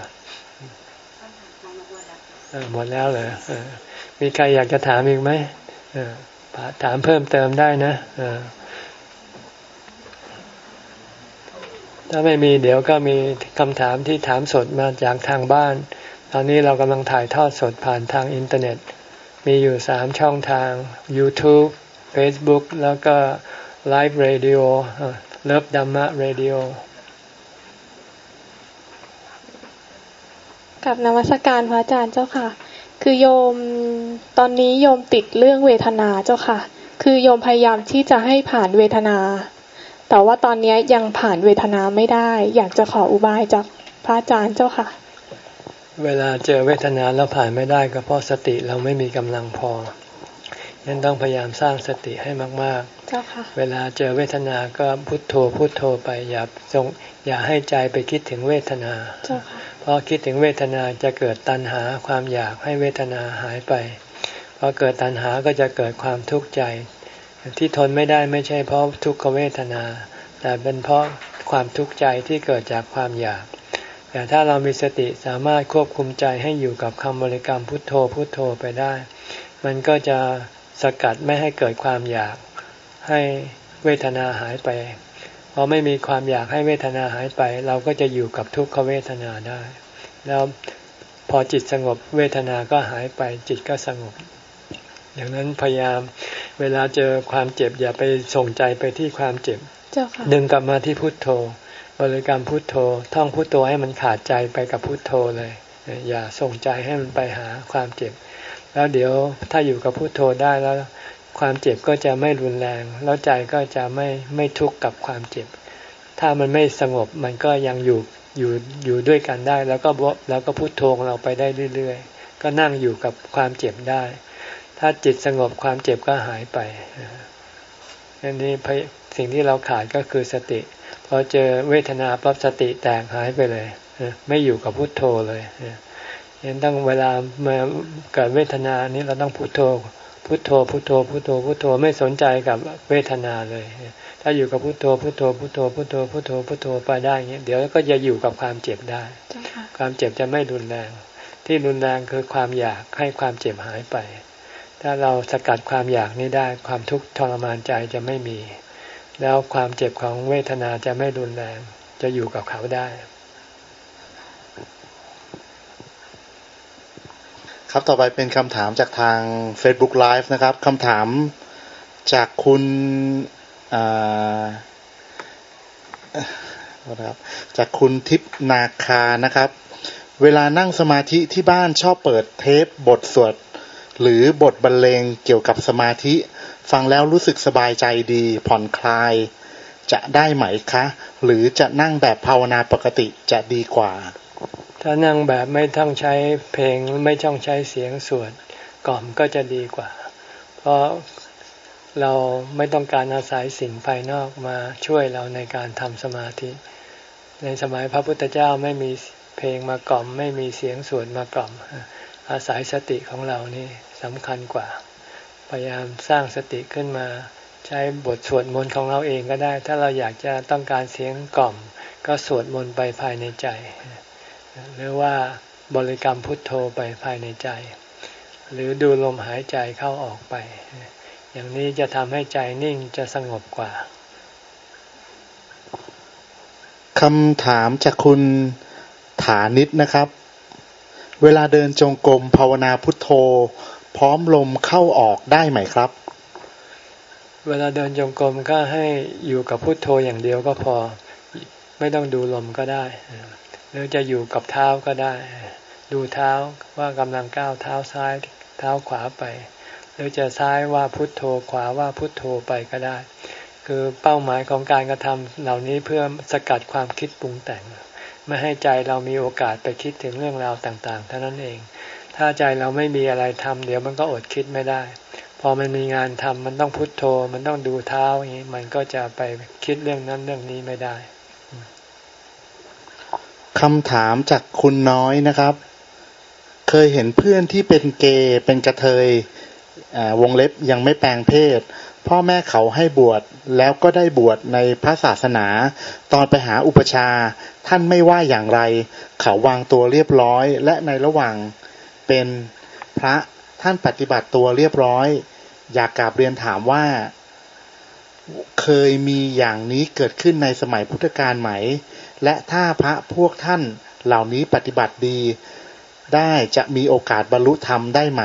หมดแล้วเหรอมีใครอยากจะถามอีกไหมถามเพิ่มเติมได้นะถ้าไม่มีเดี๋ยวก็มีคำถามที่ถามสดมาจากทางบ้านตอนนี้เรากำลังถ่ายทอดสดผ่านทางอินเทอร์เน็ตมีอยู่สามช่องทาง YouTube Facebook แล้วก็ Live Radio Love Dhamma Radio กับนมัสการพระอาจารย์เจ้าค่ะคือโยมตอนนี้โยมติดเรื่องเวทนาเจ้าค่ะคือโยมพยายามที่จะให้ผ่านเวทนาแต่ว่าตอนนี้ยังผ่านเวทนาไม่ได้อยากจะขออุบายจากพระอาจารย์เจ้าค่ะเวลาเจอเวทนาแล้วผ่านไม่ได้ก็เพราะสติเราไม่มีกำลังพองั้นต้องพยายามสร้างสติให้มากๆเจ้าค่ะเวลาเจอเวทนาก็พุทโธพุทโธไปอย่าทรงอย่าให้ใจไปคิดถึงเวทนาเจ้าค่ะเพราะคิดถึงเวทนาจะเกิดตัณหาความอยากให้เวทนาหายไปพอเกิดตัณหาก็จะเกิดความทุกข์ใจที่ทนไม่ได้ไม่ใช่เพราะทุกขเวทนาแต่เป็นเพราะความทุกข์ใจที่เกิดจากความอยากแต่ถ้าเรามีสติสามารถควบคุมใจให้อยู่กับคำบริกรรมพุทโธพุทโธไปได้มันก็จะสกัดไม่ให้เกิดความอยากให้เวทนาหายไปพอไม่มีความอยากให้เวทนาหายไปเราก็จะอยู่กับทุกขเวทนาได้แล้วพอจิตสงบเวทนาก็หายไปจิตก็สงบดังนั้นพยายามเวลาเจอความเจ็บอย่าไปส่งใจไปที่ความเจ็บดึงกลับมาที่พุทโธบริกรรมพุทโธท่องพุทโธให้มันขาดใจไปกับพุทโธเลยอย่าส่งใจให้มันไปหาความเจ็บแล้วเดี๋ยวถ้าอยู่กับพุทโธได้แล้วความเจ็บก็จะไม่รุนแรงแล้วใจก็จะไม่ไม่ทุกข์กับความเจ็บถ้ามันไม่สงบมันก็ยังอยู่อยู่อยู่ด้วยกันได้แล้วก็แล้วก็พุทโธเราไปได้เรื่อยๆก็นั่งอยู่กับความเจ็บได้ถ้าจิตสงบความเจ็บก็หายไปอันนี้สิ่งที่เราขาดก็คือสติพอเจอเวทนาปั๊บสติแตกหายไปเลยไม่อยู่กับพุทโธเลยยังต้องเวลาเมื่อเกิดเวทนานี้เราต้องพุทโธพุทโธพุทโธพุทโธพุทโธไม่สนใจกับเวทนาเลยถ้าอยู่กับพุทโธพุทโธพุทโธพุทโธพุทโธพุทโธไปได้เงี้ยเดี๋ยวก็จะอยู่กับความเจ็บได้ความเจ็บจะไม่รุนแรงที่รุนแรงคือความอยากให้ความเจ็บหายไปถ้าเราสกัดความอยากนี้ได้ความทุกข์ทรมานใจจะไม่มีแล้วความเจ็บของเวทนาจะไม่รุนแรงจะอยู่กับเขาได้ครับต่อไปเป็นคำถามจากทาง Facebook Live นะครับคำถามจากคุณนะครับจากคุณทิพนาคานะครับเวลานั่งสมาธิที่บ้านชอบเปิดเทปบทสวดหรือบทบรรเลงเกี่ยวกับสมาธิฟังแล้วรู้สึกสบายใจดีผ่อนคลายจะได้ไหมคะหรือจะนั่งแบบภาวนาปกติจะดีกว่าถ้านั่งแบบไม่ต้องใช้เพลงไม่ต้องใช้เสียงสวดกล่อมก็จะดีกว่าเพราะเราไม่ต้องการอาศัยสิ่งภายนอกมาช่วยเราในการทำสมาธิในสมัยพระพุทธเจ้าไม่มีเพลงมากล่อมไม่มีเสียงสวดมากล่อมอาศัยสติของเรานี่สำคัญกว่าพยายามสร้างสติขึ้นมาใช้บทสวดมนต์ของเราเองก็ได้ถ้าเราอยากจะต้องการเสียงกล่อมก็สวดมนต์ไปภายในใจหรือว่าบริกรรมพุทโธไปภายในใจหรือดูลมหายใจเข้าออกไปอย่างนี้จะทำให้ใจนิ่งจะสงบกว่าคำถามจากคุณฐานิชนะครับเวลาเดินจงกรมภาวนาพุทโธพร้อมลมเข้าออกได้ไหมครับเวลาเดินจงกรมก็ให้อยู่กับพุทโธอย่างเดียวก็พอไม่ต้องดูลมก็ได้หรือจะอยู่กับเท้าก็ได้ดูเท้าว่ากำลังก้าวเท้าซ้ายเท้าขวาไปหรือจะซ้ายว่าพุทโธขวาว่าพุทโธไปก็ได้คือเป้าหมายของการกระทำเหล่านี้เพื่อสกัดความคิดปรุงแต่งไม่ให้ใจเรามีโอกาสไปคิดถึงเรื่องราวต่างๆเท่านั้นเองถ้าใจเราไม่มีอะไรทำเดี๋ยวมันก็อดคิดไม่ได้พอมันมีงานทำมันต้องพุทโธมันต้องดูเท้าอย่างนี้มันก็จะไปคิดเรื่องนั้นเรื่องนี้ไม่ได้คำถามจากคุณน้อยนะครับเคยเห็นเพื่อนที่เป็นเกย์เป็นกระเทยวงเล็บยังไม่แปลงเพศพ่อแม่เขาให้บวชแล้วก็ได้บวชในพระศาสนาตอนไปหาอุปชาท่านไม่ว่าอย่างไรเขาวางตัวเรียบร้อยและในระหว่างเป็นพระท่านปฏิบัติตัวเรียบร้อยอยากกราบเรียนถามว่าเคยมีอย่างนี้เกิดขึ้นในสมัยพุทธกาลไหมและถ้าพระพวกท่านเหล่านี้ปฏิบัติดีได้จะมีโอกาสบรรลุธรรมได้ไหม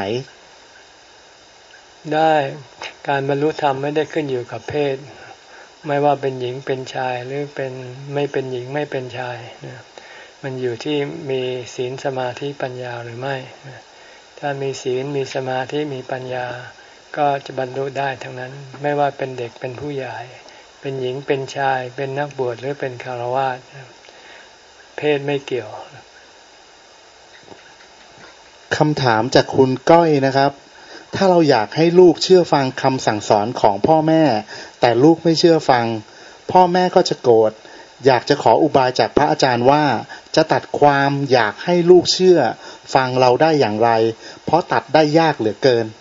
ได้การบรรลุธรรมไม่ได้ขึ้นอยู่กับเพศไม่ว่าเป็นหญิงเป็นชายหรือเป็นไม่เป็นหญิงไม่เป็นชายนะมันอยู่ที่มีศีลสมาธิปัญญาหรือไม่ถ้ามีศีลมีสมาธิมีปัญญาก็จะบรรลุได้ทั้งนั้นไม่ว่าเป็นเด็กเป็นผู้ใหญ่เป็นหญิงเป็นชายเป็นนักบวชหรือเป็นฆราวาสเพศไม่เกี่ยวคำถามจากคุณก้อยนะครับถ้าเราอยากให้ลูกเชื่อฟังคำสั่งสอนของพ่อแม่แต่ลูกไม่เชื่อฟังพ่อแม่ก็จะโกรธอยากจะขออุบายจากพระอาจารย์ว่าจะตัดความอยากให้ลูกเชื่อฟังเราได้อย่างไรเพราะตัดได้ยากเหลือเกิน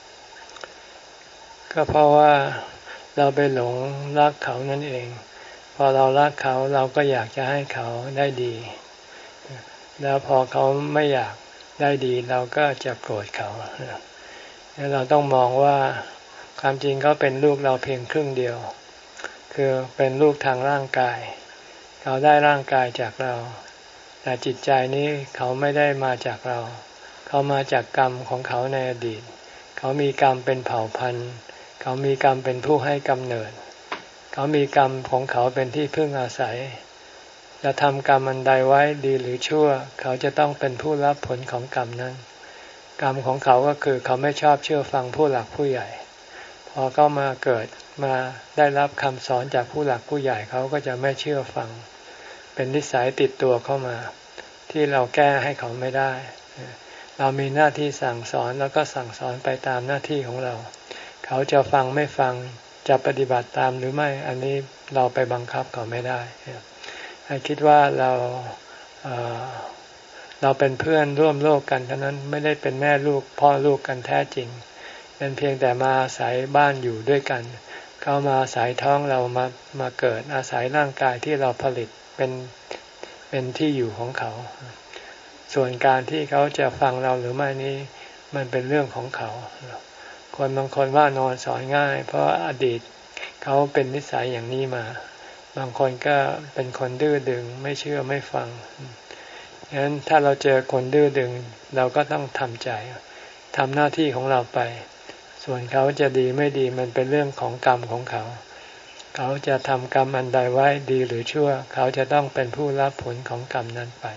ก็เพราะว่าเราไปหลงรักเขานั่นเองพอเรารักเขาเราก็อยากจะให้เขาได้ดีแล้วพอเขาไม่อยากได้ดีเราก็จะโกรธเขาเราต้องมองว่าความจริงเขาเป็นลูกเราเพียงครึ่งเดียวคือเป็นลูกทางร่างกายเขาได้ร่างกายจากเราแต่จิตใจนี้เขาไม่ได้มาจากเราเขามาจากกรรมของเขาในอดีตเขามีกรรมเป็นเผ่าพันธุ์เขามีกรรมเป็นผู้ให้กำเนิดเขามีกรรมของเขาเป็นที่พึ่งอาศัยจะทำกรรมอันใดไว้ดีหรือชั่วเขาจะต้องเป็นผู้รับผลของกรรมนั้นกรรมของเขาก็คือเขาไม่ชอบเชื่อฟังผู้หลักผู้ใหญ่พอเขามาเกิดมาได้รับคำสอนจากผู้หลักผู้ใหญ่เขาก็จะไม่เชื่อฟังเป็นนิสัยติดตัวเข้ามาที่เราแก้ให้เขาไม่ได้เรามีหน้าที่สั่งสอนแล้วก็สั่งสอนไปตามหน้าที่ของเราเขาจะฟังไม่ฟังจะปฏิบัติตามหรือไม่อันนี้เราไปบังคับเขาไม่ได้ให้คิดว่าเราเอ่อเราเป็นเพื่อนร่วมโลกกันเท่านั้นไม่ได้เป็นแม่ลูกพ่อลูกกันแท้จริงเป็นเพียงแต่มาอาศัยบ้านอยู่ด้วยกันเขามาอาศัยท้องเรามามาเกิดอาศัยร่างกายที่เราผลิตเป็นเป็นที่อยู่ของเขาส่วนการที่เขาจะฟังเราหรือไม่นี้มันเป็นเรื่องของเขาคนบางคนว่านอนสอนง่ายเพราะอดีตเขาเป็นนิสัยอย่างนี้มาบางคนก็เป็นคนดื้อดึงไม่เชื่อไม่ฟังฉะนั้นถ้าเราเจอคนดื้อดึงเราก็ต้องทำใจทำหน้าที่ของเราไปส่วนเขาจะดีไม่ดีมันเป็นเรื่องของกรรมของเขาเขาจะทำกรรมอันใดไว้ดีหรือชั่วเขาจะต้องเป็นผู้รับผลของกรรมนั้นไป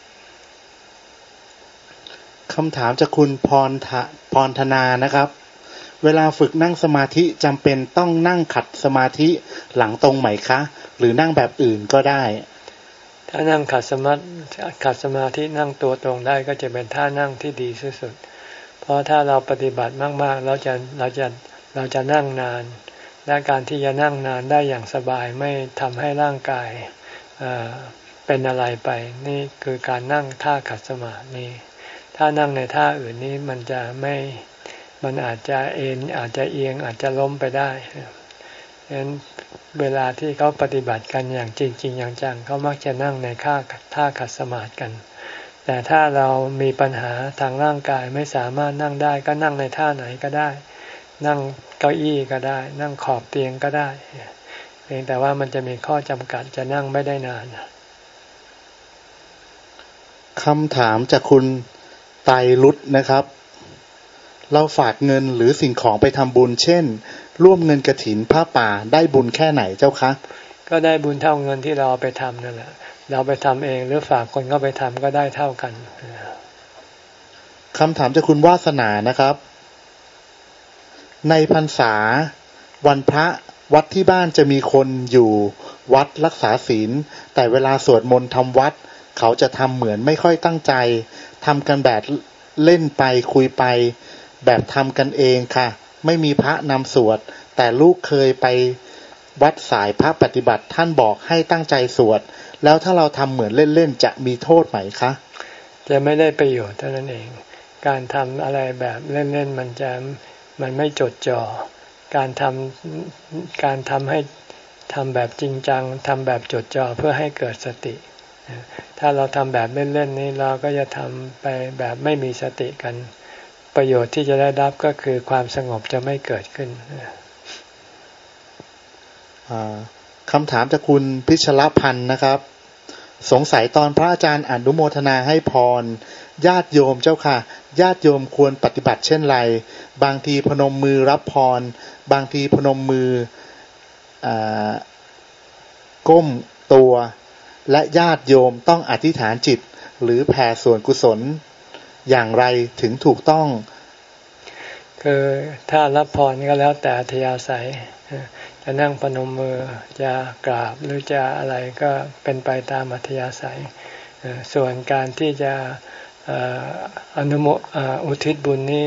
คำถามจากคุณพรทพรธนานะครับเวลาฝึกนั่งสมาธิจำเป็นต้องนั่งขัดสมาธิหลังตรงไหมคะหรือนั่งแบบอื่นก็ได้ถ้านั่งขัดสมาธิขัดสมาธินั่งตัวตรงได้ก็จะเป็นท่านั่งที่ดีที่สุดเพราะถ้าเราปฏิบัติมากๆเราจะเราจะเราจะนั่งนานและการที่จะนั่งนานได้อย่างสบายไม่ทำให้ร่างกายเอ่อเป็นอะไรไปนี่คือการนั่งท่าขัดสมาธินี่ถ้านั่งในท่าอื่นนี้มันจะไม่มันอาจจะเอ็นอาจจะเอียงอาจจะล้มไปได้ฉะนั้นเวลาที่เขาปฏิบัติกันอย่างจริงๆอย่างจังเขามักจะนั่งในท่าท่าขัดสมาธิกันแต่ถ้าเรามีปัญหาทางร่างกายไม่สามารถนั่งได้ก็นั่งในท่าไหนก็ได้นั่งเก้าอี้ก็ได้นั่งขอบเตียงก็ได้เพียงแต่ว่ามันจะมีข้อจำกัดจะนั่งไม่ได้นานคำถามจากคุณไตรรุตนะครับเราฝากเงินหรือสิ่งของไปทำบุญเช่นร่วมเงินกฐินผ้าป่าได้บุญแค่ไหนเจ้าคะก็ได้บุญเท่าเงินที่เราไปทำนั่นแหละเราไปทำเองหรือฝากคนก็ไปทำก็ได้เท่ากันคำถามจากคุณวาสนานะครับในพรรษาวันพระวัดที่บ้านจะมีคนอยู่วัดรักษาศีลแต่เวลาสวดมนต์ทำวัดเขาจะทำเหมือนไม่ค่อยตั้งใจทำกันแบบเล่นไปคุยไปแบบทำกันเองค่ะไม่มีพระนำสวดแต่ลูกเคยไปวัดสายพระปฏิบัติท่านบอกให้ตั้งใจสวดแล้วถ้าเราทำเหมือนเล่นๆจะมีโทษไหมคะจะไม่ได้ประโยชน์เท่านั้นเองการทำอะไรแบบเล่นๆมันจะมันไม่จดจ่อการทำการทำให้ทำแบบจริงจังทำแบบจดจ่อเพื่อให้เกิดสติถ้าเราทำแบบเล่นๆนี้เราก็จะทำไปแบบไม่มีสติกันประโยชน์ที่จะได้รับก็คือความสงบจะไม่เกิดขึ้นคำถามจากคุณพิชรพันธ์นะครับสงสัยตอนพระอาจารย์อนุโมทนาให้พรญาติโยมเจ้าค่ะญาติโยมควรปฏิบัติเช่นไรบางทีพนมมือรับพรบางทีพนมมือก้มตัวและญาติโยมต้องอธิษฐานจิตหรือแผ่ส่วนกุศลอย่างไรถึงถูกต้องคือถ้ารับพรก็แล้วแต่อัธยาศัยจะนั่งพนมมือจะกราบหรือจะอะไรก็เป็นไปตามอัธยาศัยส่วนการที่จะอนุโมอุทิศบุญนี้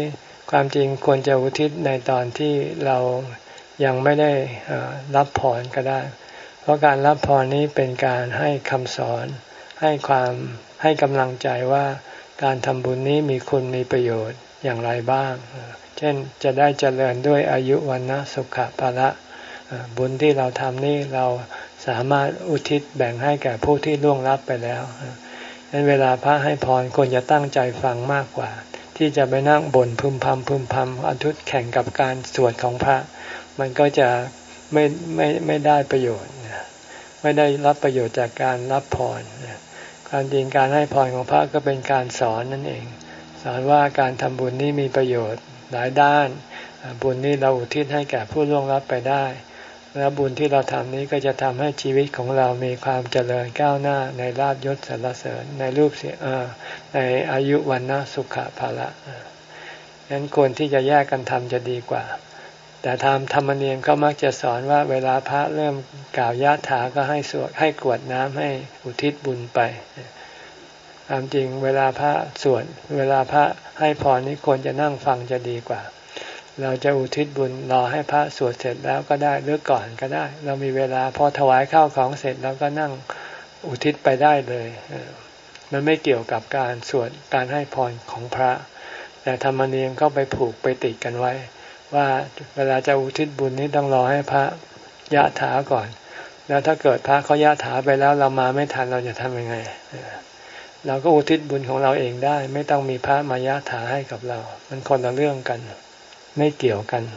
ความจริงควรจะอุทิศในตอนที่เรายังไม่ได้รับพรก็ได้เพราะการรับพรนี้เป็นการให้คำสอนให้ความให้กำลังใจว่าการทำบุญนี้มีคุณมีประโยชน์อย่างไรบ้างเช่นจะได้เจริญด้วยอายุวันนะสุขภาละบุญที่เราทำนี่เราสามารถอุทิศแบ่งให้แก่ผู้ที่ล่วงลับไปแล้วดังนั้นเวลาพระให้พรควรจะตั้งใจฟังมากกว่าที่จะไปนั่งบ่นพึมพำพึมพำอทุตแข่งกับการสวดของพระมันก็จะไม่ไม่ไม่ได้ประโยชน์ไม่ได้รับประโยชน์จากการรับพรความจริงการให้พรของพระก็เป็นการสอนนั่นเองสอนว่าการทำบุญนี้มีประโยชน์หลายด้านบุญนี้เราอุทิศให้แก่ผู้ล่วงลับไปได้และบุญที่เราทำนี้ก็จะทำให้ชีวิตของเรามีความเจริญก้าวหน้าในลาภยศสรรเสริญในรูปเสียในอายุวันนะสุขภาละฉะนั้นควรที่จะแยกกันทำจะดีกว่าแต่ทำธรรมเนียมเขามักจะสอนว่าเวลาพระเริ่มกล่าวยะถาก็ให้สวดให้กรวดน้ำให้อุทิศบุญไปความจริงเวลาพระสวดเวลาพระให้พรนี้ควรจะนั่งฟังจะดีกว่าเราจะอุทิศบุญรอให้พระสวดเสร็จแล้วก็ได้หรือก่อนก็ได้เรามีเวลาพอถวายข้าวของเสร็จแล้วก็นั่งอุทิศไปได้เลยมันไม่เกี่ยวกับการสวดการให้พรของพระแต่ธรรมเนียมก็ไปผูกไปติดกันไว้ว่าเวลาจะอุทิศบุญนี้ต้องรอให้พระยะถาก่อนแล้วถ้าเกิดพระเขายะถาไปแล้วเรามาไม่ทันเราจะทำยังไงเราก็อุทิศบุญของเราเองได้ไม่ต้องมีพระมายะถาให้กับเรามันคนละเรื่องกันไม่เกี่ยวกัน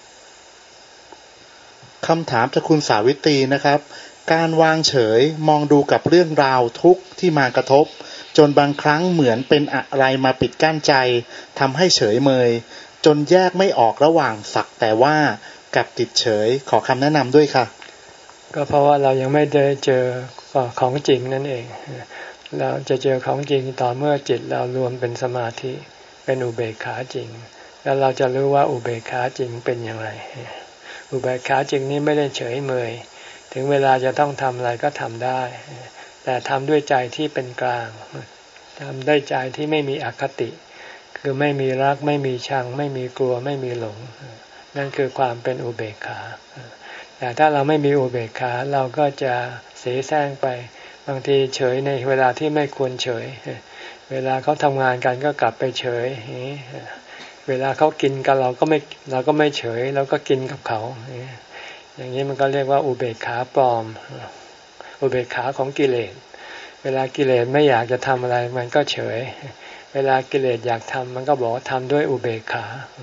คำถามจากคุณสาวิตรีนะครับการวางเฉยมองดูกับเรื่องราวทุกข์ที่มากระทบจนบางครั้งเหมือนเป็นอะไรมาปิดกั้นใจทำให้เฉยเมยจนแยกไม่ออกระหว่างสักแต่ว่ากับติดเฉยขอคำแนะนำด้วยค่ะก็เพราะว่าเรายังไม่ได้เจอของจริงนั่นเองเราจะเจอของจริงต่อเมื่อจิตเรารวมเป็นสมาธิเป็นอุเบกขาจริงแล้วเราจะรู้ว่าอุเบกขาจริงเป็นอย่างไรอุเบกขาจริงนี้ไม่ได้เฉยเมยถึงเวลาจะต้องทำอะไรก็ทำได้แต่ทำด้วยใจที่เป็นกลางทำด้วยใจที่ไม่มีอคติคือไม่มีรักไม่มีชังไม่มีกลัวไม่มีหลงนั่นคือความเป็นอุเบกขาแต่ถ้าเราไม่มีอุเบกขาเราก็จะเสแสร้งไปบางทีเฉยในเวลาที่ไม่ควรเฉยเวลาเขาทำงานกันก็กลับไปเฉยเวลาเขากินกันเราก็ไม่เราก็ไม่เฉยเราก็กินกับเขาอย่างนี้มันก็เรียกว่าอุเบกขาปลอมอุเบกขาของกิเลสเวลากิเลสไม่อยากจะทำอะไรมันก็เฉยเวลากิเลสอยากทำมันก็บอกทำด้วยอุเบกขา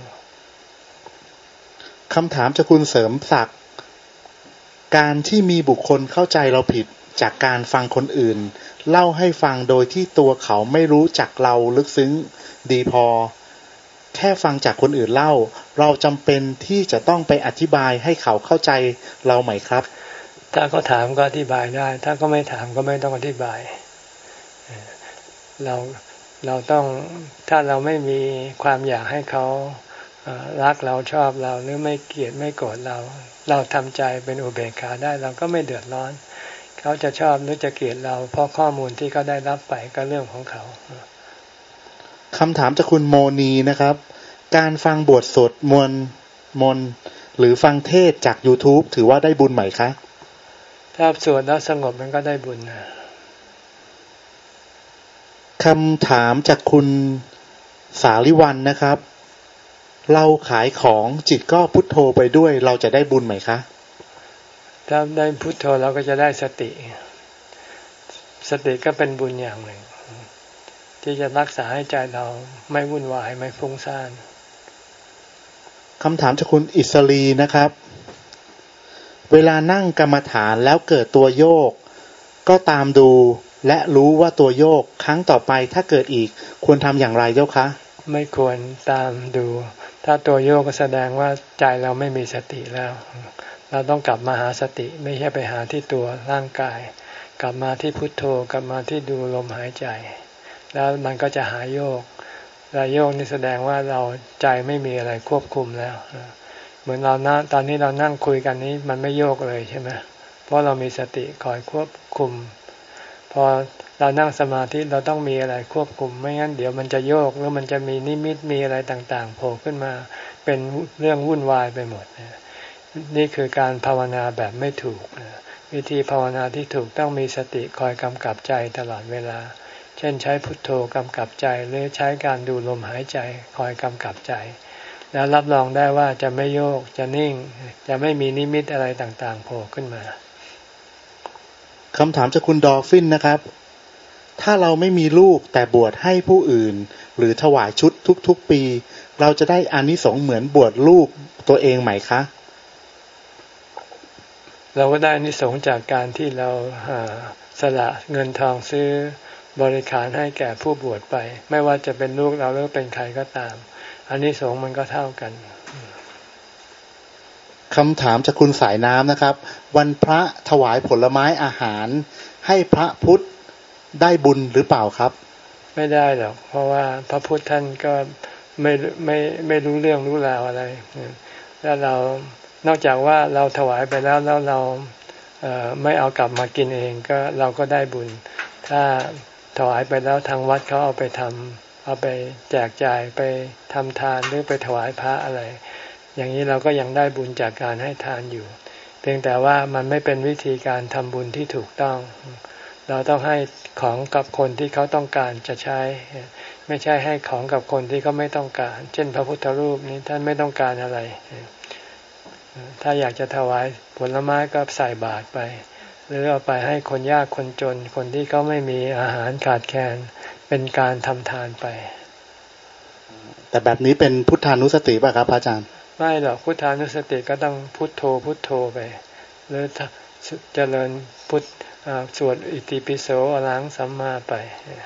คำถามจากคุณเสริมศักดิ์การที่มีบุคคลเข้าใจเราผิดจากการฟังคนอื่นเล่าให้ฟังโดยที่ตัวเขาไม่รู้จักเราลึกซึ้งดีพอแค่ฟังจากคนอื่นเล่าเราจำเป็นที่จะต้องไปอธิบายให้เขาเข้าใจเราไหมครับถ้าเขาถามก็อธิบายได้ถ้าเขาไม่ถามก็ไม่ต้องอธิบายเราเราต้องถ้าเราไม่มีความอยากให้เขารักเราชอบเราหรือไม่เกลียดไม่โกรธเราเราทำใจเป็นอุเบกขาได้เราก็ไม่เดือดร้อนเขาจะชอบหรือจะเกลียดเราเพราะข้อมูลที่เขาได้รับไปก็เรื่องของเขาคำถามจากคุณโมนีนะครับการฟังบทสวดมนต์มนต์หรือฟังเทศจาก YouTube ถือว่าได้บุญไหมคะถ้าสวดแล้วสงบมันก็ได้บุญนะคำถามจากคุณสาลิวันนะครับเราขายของจิตก็พุทโธไปด้วยเราจะได้บุญไหมคะถ้าได้พุทโธเราก็จะได้สติสติก็เป็นบุญอย่างหนึ่งที่จะรักษาให้ใจเราไม่วุ่นวายไม่ฟุ้งซ่านคำถามจากคุณอิสรีนะครับเวลานั่งกรรมฐานแล้วเกิดตัวโยกก็ตามดูและรู้ว่าตัวโยกครั้งต่อไปถ้าเกิดอีกควรทำอย่างไรเจ้าคะไม่ควรตามดูถ้าตัวโยกก็แสดงว่าใจเราไม่มีสติแล้วเราต้องกลับมาหาสติไม่ใช่ไปหาที่ตัวร่างกายกลับมาที่พุทโธกลับมาที่ดูลมหายใจแล้วมันก็จะหายโยกแล้วโยกนี่แสดงว่าเราใจไม่มีอะไรควบคุมแล้วเหมือนเรานะตอนนี้เรานั่งคุยกันนี้มันไม่โยกเลยใช่ไหมเพราะเรามีสติคอยควบคุมพพอเรานั่งสมาธิเราต้องมีอะไรควบคุมไม่งั้นเดี๋ยวมันจะโยกหรือมันจะมีนิมิตมีอะไรต่างๆโผล่ขึ้นมาเป็นเรื่องวุ่นวายไปหมดนี่คือการภาวนาแบบไม่ถูกวิธีภาวนาที่ถูกต้องมีสติคอยกำกับใจตลอดเวลาเช่นใช้พุทโธกำกับใจหรือใช้การดูลมหายใจคอยกำกับใจแล้วรับรองได้ว่าจะไม่โยกจะนิ่งจะไม่มีนิมิตอะไรต่างๆโผล่ขึ้นมาคำถามจากคุณดอลฟินนะครับถ้าเราไม่มีลูกแต่บวชให้ผู้อื่นหรือถวายชุดทุกๆปีเราจะได้อานิสงส์เหมือนบวชลูกตัวเองไหมคะเราก็ได้อานิสงส์จากการที่เราสละเงินทองซื้อบริการให้แก่ผู้บวชไปไม่ว่าจะเป็นลูกเราหรือเป็นใครก็ตามอานิสงส์มันก็เท่ากันคำถามจากคุณสายน้ำนะครับวันพระถวายผลไม้อาหารให้พระพุทธได้บุญหรือเปล่าครับไม่ได้หรอกเพราะว่าพระพุทธท่านก็ไม่ไม่ไม่รู้เรื่องรู้ราวอะไรแล้วเรานอกจากว่าเราถวายไปแล้วแล้วเราเอ่อไม่เอากลับมากินเองก็เราก็ได้บุญถ้าถวายไปแล้วทางวัดเขาเอาไปทำเอาไปแจกจ่ายไปทำทานหรือไปถวายพระอะไรอย่างนี้เราก็ยังได้บุญจากการให้ทานอยู่เพียงแต่ว่ามันไม่เป็นวิธีการทำบุญที่ถูกต้องเราต้องให้ของกับคนที่เขาต้องการจะใช้ไม่ใช่ให้ของกับคนที่เขาไม่ต้องการเช่นพระพุทธรูปนี้ท่านไม่ต้องการอะไรถ้าอยากจะถวายผลไม้ก็ใส่บาตรไปหรือเอาไปให้คนยากคนจนคนที่เขาไม่มีอาหารขาดแคลนเป็นการทำทานไปแต่แบบนี้เป็นพุทธานุสติป่ะครับอาจารย์ไม่หรอกพุทธานุสติก็ต้องพุทโธพุทโธไปหรือเจริญพุทธสวดอิติปิโสอรหังสัมมาไป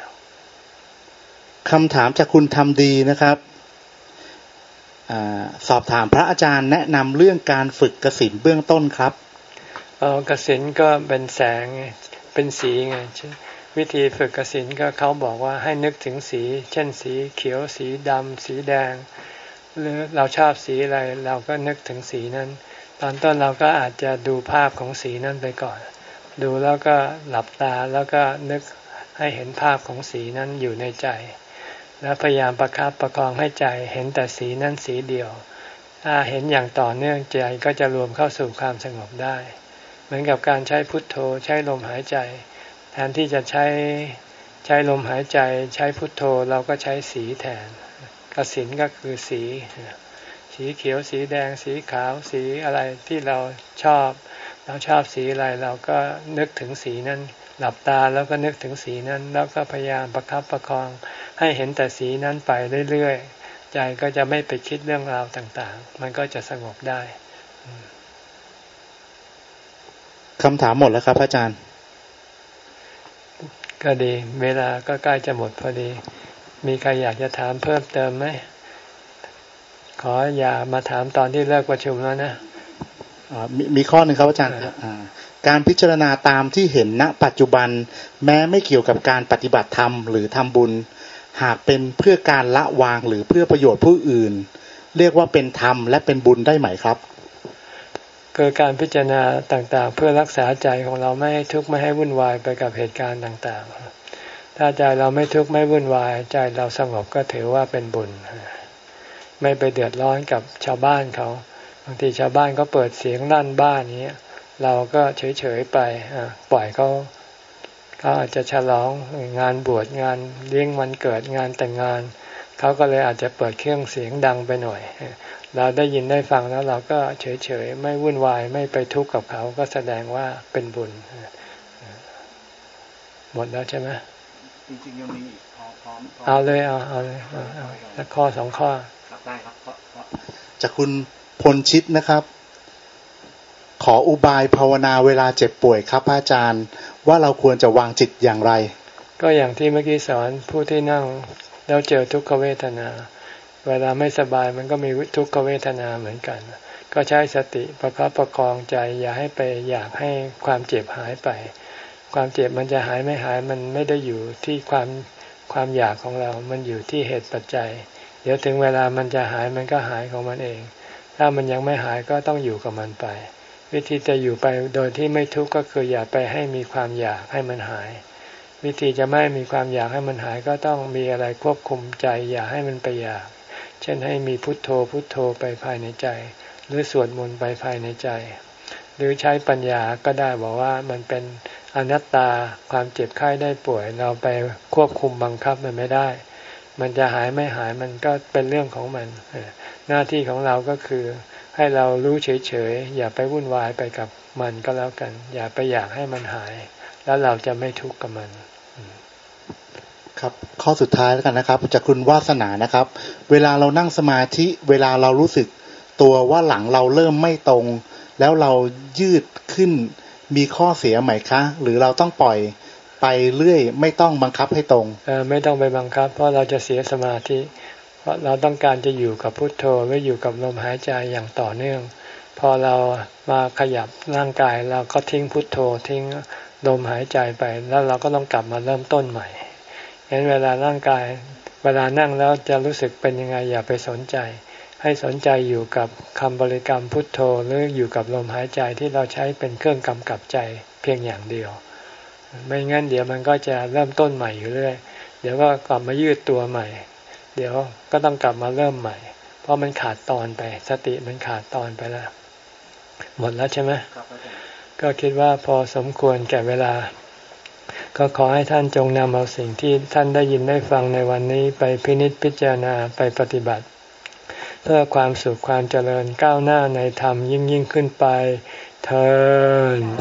คำถามจากคุณทำดีนะครับอสอบถามพระอาจารย์แนะนำเรื่องการฝึกกสิณเบื้องต้นครับเออกสิณก็เป็นแสงเป็นสีไงวิธีฝึกกสิณก็เขาบอกว่าให้นึกถึงสีเช่นสีเขียวสีดำสีแดงหรือเราชอบสีอะไรเราก็นึกถึงสีนั้นตอนต้นเราก็อาจจะดูภาพของสีนั้นไปก่อนดูแล้วก็หลับตาแล้วก็นึกให้เห็นภาพของสีนั้นอยู่ในใจแล้วพยายามประคับประคองให้ใจเห็นแต่สีนั้นสีเดียวถ้าเห็นอย่างต่อเนื่องใจก็จะรวมเข้าสู่ความสงบได้เหมือนกับการใช้พุทโธใช้ลมหายใจแทนที่จะใช้ใช้ลมหายใจใช้พุทโธเราก็ใช้สีแทนกสิณก็คือสีสีเขียวสีแดงสีขาวสีอะไรที่เราชอบเราชอบสีอะไรเราก็นึกถึงสีนั้นหลับตาแล้วก็นึกถึงสีนั้นแล้วก็พยายามประคับประคองให้เห็นแต่สีนั้นไปเรื่อยๆใจก็จะไม่ไปคิดเรื่องราวต่างๆมันก็จะสงบได้คำถามหมดแล้วครับอาจารย์ก็ดีเวลาก็ใกล้จะหมดพอดีมีใครอยากจะถามเพิ่มเติมไหมขออย่ามาถามตอนที่เลิกประชุมแล้วนะมีมีข้อหนึ่งครับอาจารย์การพิจารณาตามที่เห็นณปัจจุบันแม้ไม่เกี่ยวกับการปฏิบัติธรรมหรือทำบุญหากเป็นเพื่อการละวางหรือเพื่อประโยชน์ผู้อื่นเรียกว่าเป็นธรรมและเป็นบุญได้ไหมครับคือการพิจารณาต่างๆเพื่อรักษาใจของเราไม่ให้ทุกข์ไม่ให้วุ่นวายไปกับเหตุการณ์ต่างๆถ้าใจเราไม่ทุกข์ไม่วุ่นวายใจเราสงบก็ถือว่าเป็นบุญไม่ไปเดือดร้อนกับชาวบ้านเขาบางทีชาวบ้านก็เปิดเสียงลั่นบ้านนี้เราก็เฉยๆไปปล่อยเขาเขาอาจจะฉลองงานบวชงานเลี้ยงวันเกิดงานแต่งงานเขาก็เลยอาจจะเปิดเครื่องเสียงดังไปหน่อยเราได้ยินได้ฟังแล้วเราก็เฉยๆไม่วุ่นวายไม่ไปทุกข์กับเขาก็แสดงว่าเป็นบุญหมดแล้วใช่ไหมจริงๆยังมีพร้อมเอาเลยเอาเอาเลยเอาสักข้อสองข้อได้ครับจากคุณพลชิตนะครับขออุบายภาวนาเวลาเจ็บป่วยครับอาจารย์ว่าเราควรจะวางจิตอย่างไรก็อย่างที่เมื่อกี้สอนผู้ที่นั่งแล้วเจอทุกขเวทนาเวลาไม่สบายมันก็มีทุกขเวทนาเหมือนกันก็ใช้สติประคับประคองใจอย่าให้ไปอยากให้ความเจ็บหายไปความเจ็บมันจะหายไม่หายมันไม่ได้อยู่ที่ความความอยากของเรามันอยู่ที่เหตุปัจจัยเดี๋ยวถึงเวลามันจะหายมันก็หายของมันเองถ้ามันยังไม่หายก็ต้องอยู่กับมันไปวิธีจะอยู่ไปโดยที่ไม่ทุกข์ก็คืออย่าไปให้มีความอยากให้มันหายวิธีจะไม่มีความอยากให้มันหายก็ต้องมีอะไรควบคุมใจอย่าให้มันไปอยากเช่นให้มีพุทโธพุทโธไปภายในใจหรือสวดมนต์ไปภายในใจหรือใช้ปัญญาก็ได้บอกว่ามันเป็นอนัตตาความเจ็บไข้ได้ป่วยเราไปควบคุมบังคับมันไม่ได้มันจะหายไม่หายมันก็เป็นเรื่องของมันหน้าที่ของเราก็คือให้เรารู้เฉยๆอย่าไปวุ่นวายไปกับมันก็แล้วกันอย่าไปอยากให้มันหายแล้วเราจะไม่ทุกข์กับมันครับข้อสุดท้ายแล้วกันนะครับจากคุณวาสนานะครับเวลาเรานั่งสมาธิเวลาเรารู้สึกตัวว่าหลังเราเริ่มไม่ตรงแล้วเรายืดขึ้นมีข้อเสียไหมคะหรือเราต้องปล่อยไปเรื่อยไม่ต้องบังคับให้ตรงเออไม่ต้องไปบังคับเพราะเราจะเสียสมาธิเพราะเราต้องการจะอยู่กับพุทโธหรืออยู่กับลมหายใจอย่างต่อเนื่องพอเรามาขยับร่างกายเราก็ทิ้งพุทโธทิ้งลมหายใจไปแล้วเราก็ต้องกลับมาเริ่มต้นใหม่เห็นเวลาร่างกายเวลานั่งแล้วจะรู้สึกเป็นยังไงอย่าไปสนใจให้สนใจอยู่กับคำบริกรรมพุทโธหรืออยู่กับลมหายใจที่เราใช้เป็นเครื่องกำกับใจเพียงอย่างเดียวไม่งั้นเดี๋ยวมันก็จะเริ่มต้นใหม่อยู่เรื่อยเดี๋ยวก็กลับมายืดตัวใหม่เดี๋ยวก็ต้องกลับมาเริ่มใหม่เพราะมันขาดตอนไปสติมันขาดตอนไปแล้วหมดแล้วใช่ไหมก็คิดว่าพอสมควรแก่เวลาก็ขอให้ท่านจงนำเอาสิ่งที่ท่านได้ยินได้ฟังในวันนี้ไปพินิจพิจารณาไปปฏิบัติเพื่อความสุขความเจริญก้าวหน้าในธรรมยิ่งยิ่งขึ้นไปเทอญ